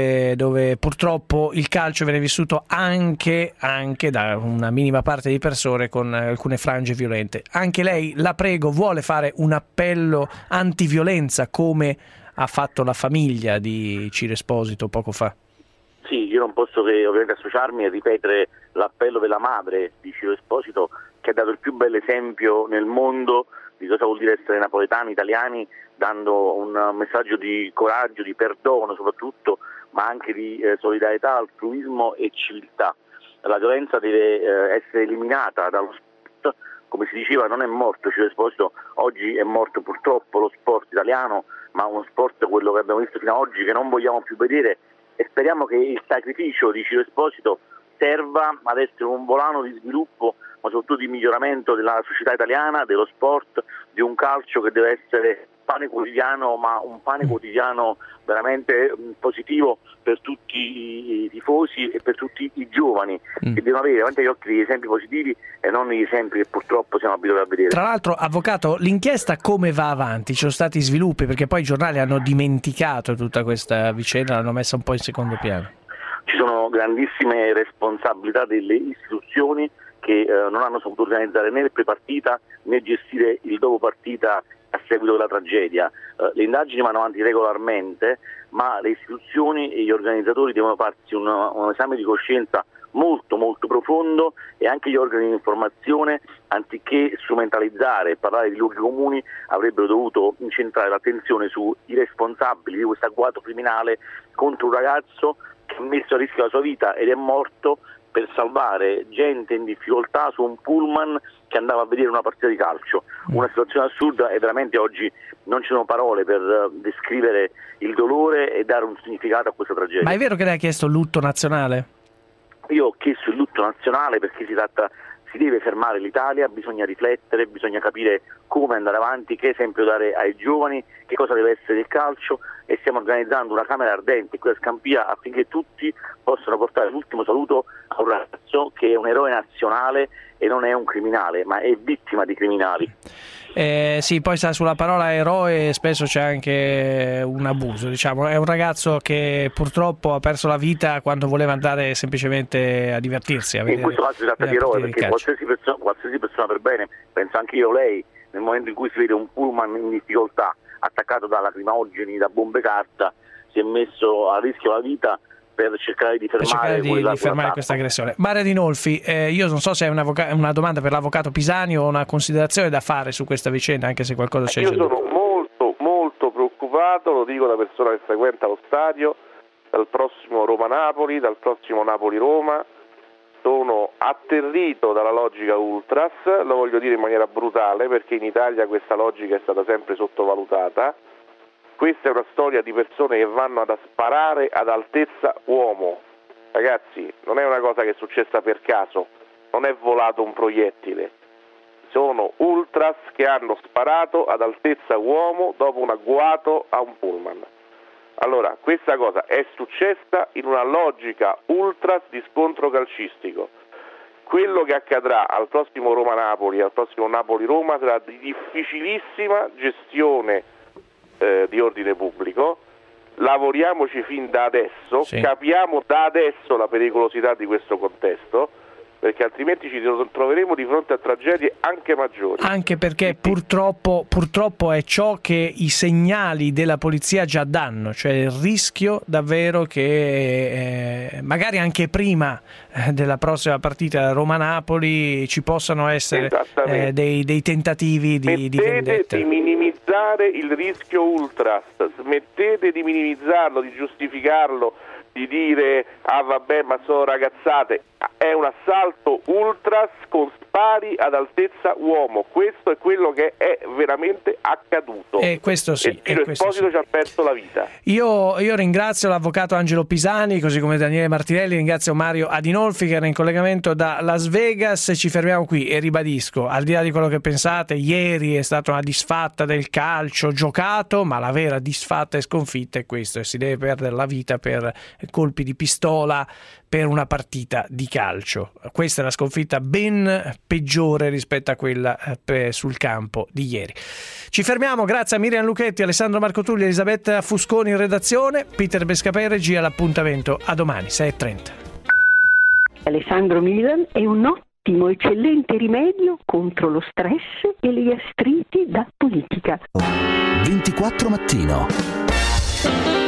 dove purtroppo il calcio viene vissuto anche da una minima parte di persone con alcune frange violente. Anche lei, la prego, vuole fare un appello antiviolenza come ha fatto la famiglia di Ciro Esposito poco fa? Sì, io non posso che ovviamente associarmi e ripetere l'appello della madre di Ciro Esposito, che ha dato il più bel esempio nel mondo di cosa vuol dire essere napoletani, italiani, dando un messaggio di coraggio, di perdono soprattutto, ma anche di solidarietà, altruismo e civiltà. La violenza deve essere eliminata dallo sport. Come si diceva, non è morto Ciro Esposito, oggi è morto purtroppo lo sport italiano, ma uno sport, quello che abbiamo visto fino ad oggi, che non vogliamo più vedere, e speriamo che il sacrificio di Ciro Esposito serva ad essere un volano di sviluppo, ma soprattutto di miglioramento della società italiana, dello sport, di un calcio che deve essere pane quotidiano, ma un pane quotidiano veramente positivo per tutti i tifosi e per tutti i giovani, che devono avere davanti agli occhi degli esempi positivi e non gli esempi che purtroppo siamo abituati a vedere. Tra l'altro, avvocato, l'inchiesta come va avanti? Ci sono stati sviluppi, perché poi i giornali hanno dimenticato tutta questa vicenda, l'hanno messa un po' in secondo piano. Ci sono grandissime responsabilità delle istituzioni che non hanno saputo organizzare né il pre-partita né gestire il dopo partita a seguito della tragedia. Le indagini vanno avanti regolarmente, ma le istituzioni e gli organizzatori devono farsi un esame di coscienza molto molto profondo, e anche gli organi di informazione, anziché strumentalizzare e parlare di luoghi comuni, avrebbero dovuto incentrare l'attenzione sui responsabili di questo agguato criminale contro un ragazzo che ha messo a rischio la sua vita ed è morto per salvare gente in difficoltà su un pullman che andava a vedere una partita di calcio. Una situazione assurda, e veramente oggi non ci sono parole per descrivere il dolore e dare un significato a questa tragedia. Ma è vero che lei ha chiesto lutto nazionale? Io ho chiesto il lutto nazionale perché si deve fermare l'Italia, bisogna riflettere, bisogna capire come andare avanti, che esempio dare ai giovani, che cosa deve essere il calcio, e stiamo organizzando una camera ardente qui a Scampia affinché tutti possano portare l'ultimo saluto a un ragazzo che è un eroe nazionale e non è un criminale, ma è vittima di criminali. Sì, poi sulla parola eroe spesso c'è anche un abuso, diciamo. È un ragazzo che purtroppo ha perso la vita quando voleva andare semplicemente a divertirsi. In questo caso si tratta di eroe, perché qualsiasi persona per bene, penso anche io, lei, nel momento in cui si vede un pullman in difficoltà attaccato da lacrimogeni, da bombe carta, si è messo a rischio la vita per cercare di fermare questa aggressione. Mario Adinolfi, io non so se è una domanda per l'avvocato Pisani o una considerazione da fare su questa vicenda, anche se qualcosa c'è. Io sono molto preoccupato, lo dico da persona che frequenta lo stadio, dal prossimo Roma-Napoli, dal prossimo Napoli-Roma. Sono atterrito dalla logica ultras, lo voglio dire in maniera brutale, perché in Italia questa logica è stata sempre sottovalutata. Questa è una storia di persone che vanno ad sparare ad altezza uomo. Ragazzi, non è una cosa che è successa per caso, non è volato un proiettile. Sono ultras che hanno sparato ad altezza uomo dopo un agguato a un pullman. Allora, questa cosa è successa in una logica ultras di scontro calcistico. Quello che accadrà al prossimo Roma-Napoli, al prossimo Napoli-Roma, sarà di difficilissima gestione di ordine pubblico. Lavoriamoci fin da adesso, sì. Capiamo da adesso la pericolosità di questo contesto, perché altrimenti ci troveremo di fronte a tragedie anche maggiori. Anche perché purtroppo è ciò che i segnali della polizia già danno, cioè il rischio davvero che magari anche prima della prossima partita Roma-Napoli ci possano essere dei tentativi di vendetta. Di minimizzare il rischio ultras, smettete di minimizzarlo, di giustificarlo, di dire vabbè, ma sono ragazzate. È un assalto ultras con spari ad altezza uomo. Questo è quello che è veramente accaduto. E questo sì. E Ciro Esposito ci ha perso la vita. Io ringrazio l'avvocato Angelo Pisani, così come Daniele Martinelli, ringrazio Mario Adinolfi che era in collegamento da Las Vegas. Ci fermiamo qui e ribadisco, al di là di quello che pensate, ieri è stata una disfatta del calcio giocato, ma la vera disfatta e sconfitta è questo, e si deve perdere la vita per colpi di pistola per una partita di calcio. Questa è la sconfitta ben peggiore rispetto a quella sul campo di ieri. Ci fermiamo, grazie a Miriam Lucchetti, Alessandro Marcotulli, Elisabetta Fusconi in redazione, Peter Bescapè regia. L'appuntamento a domani 6:30. Alessandro Milan è un ottimo, eccellente rimedio contro lo stress e le gastriti da politica. 24 mattino.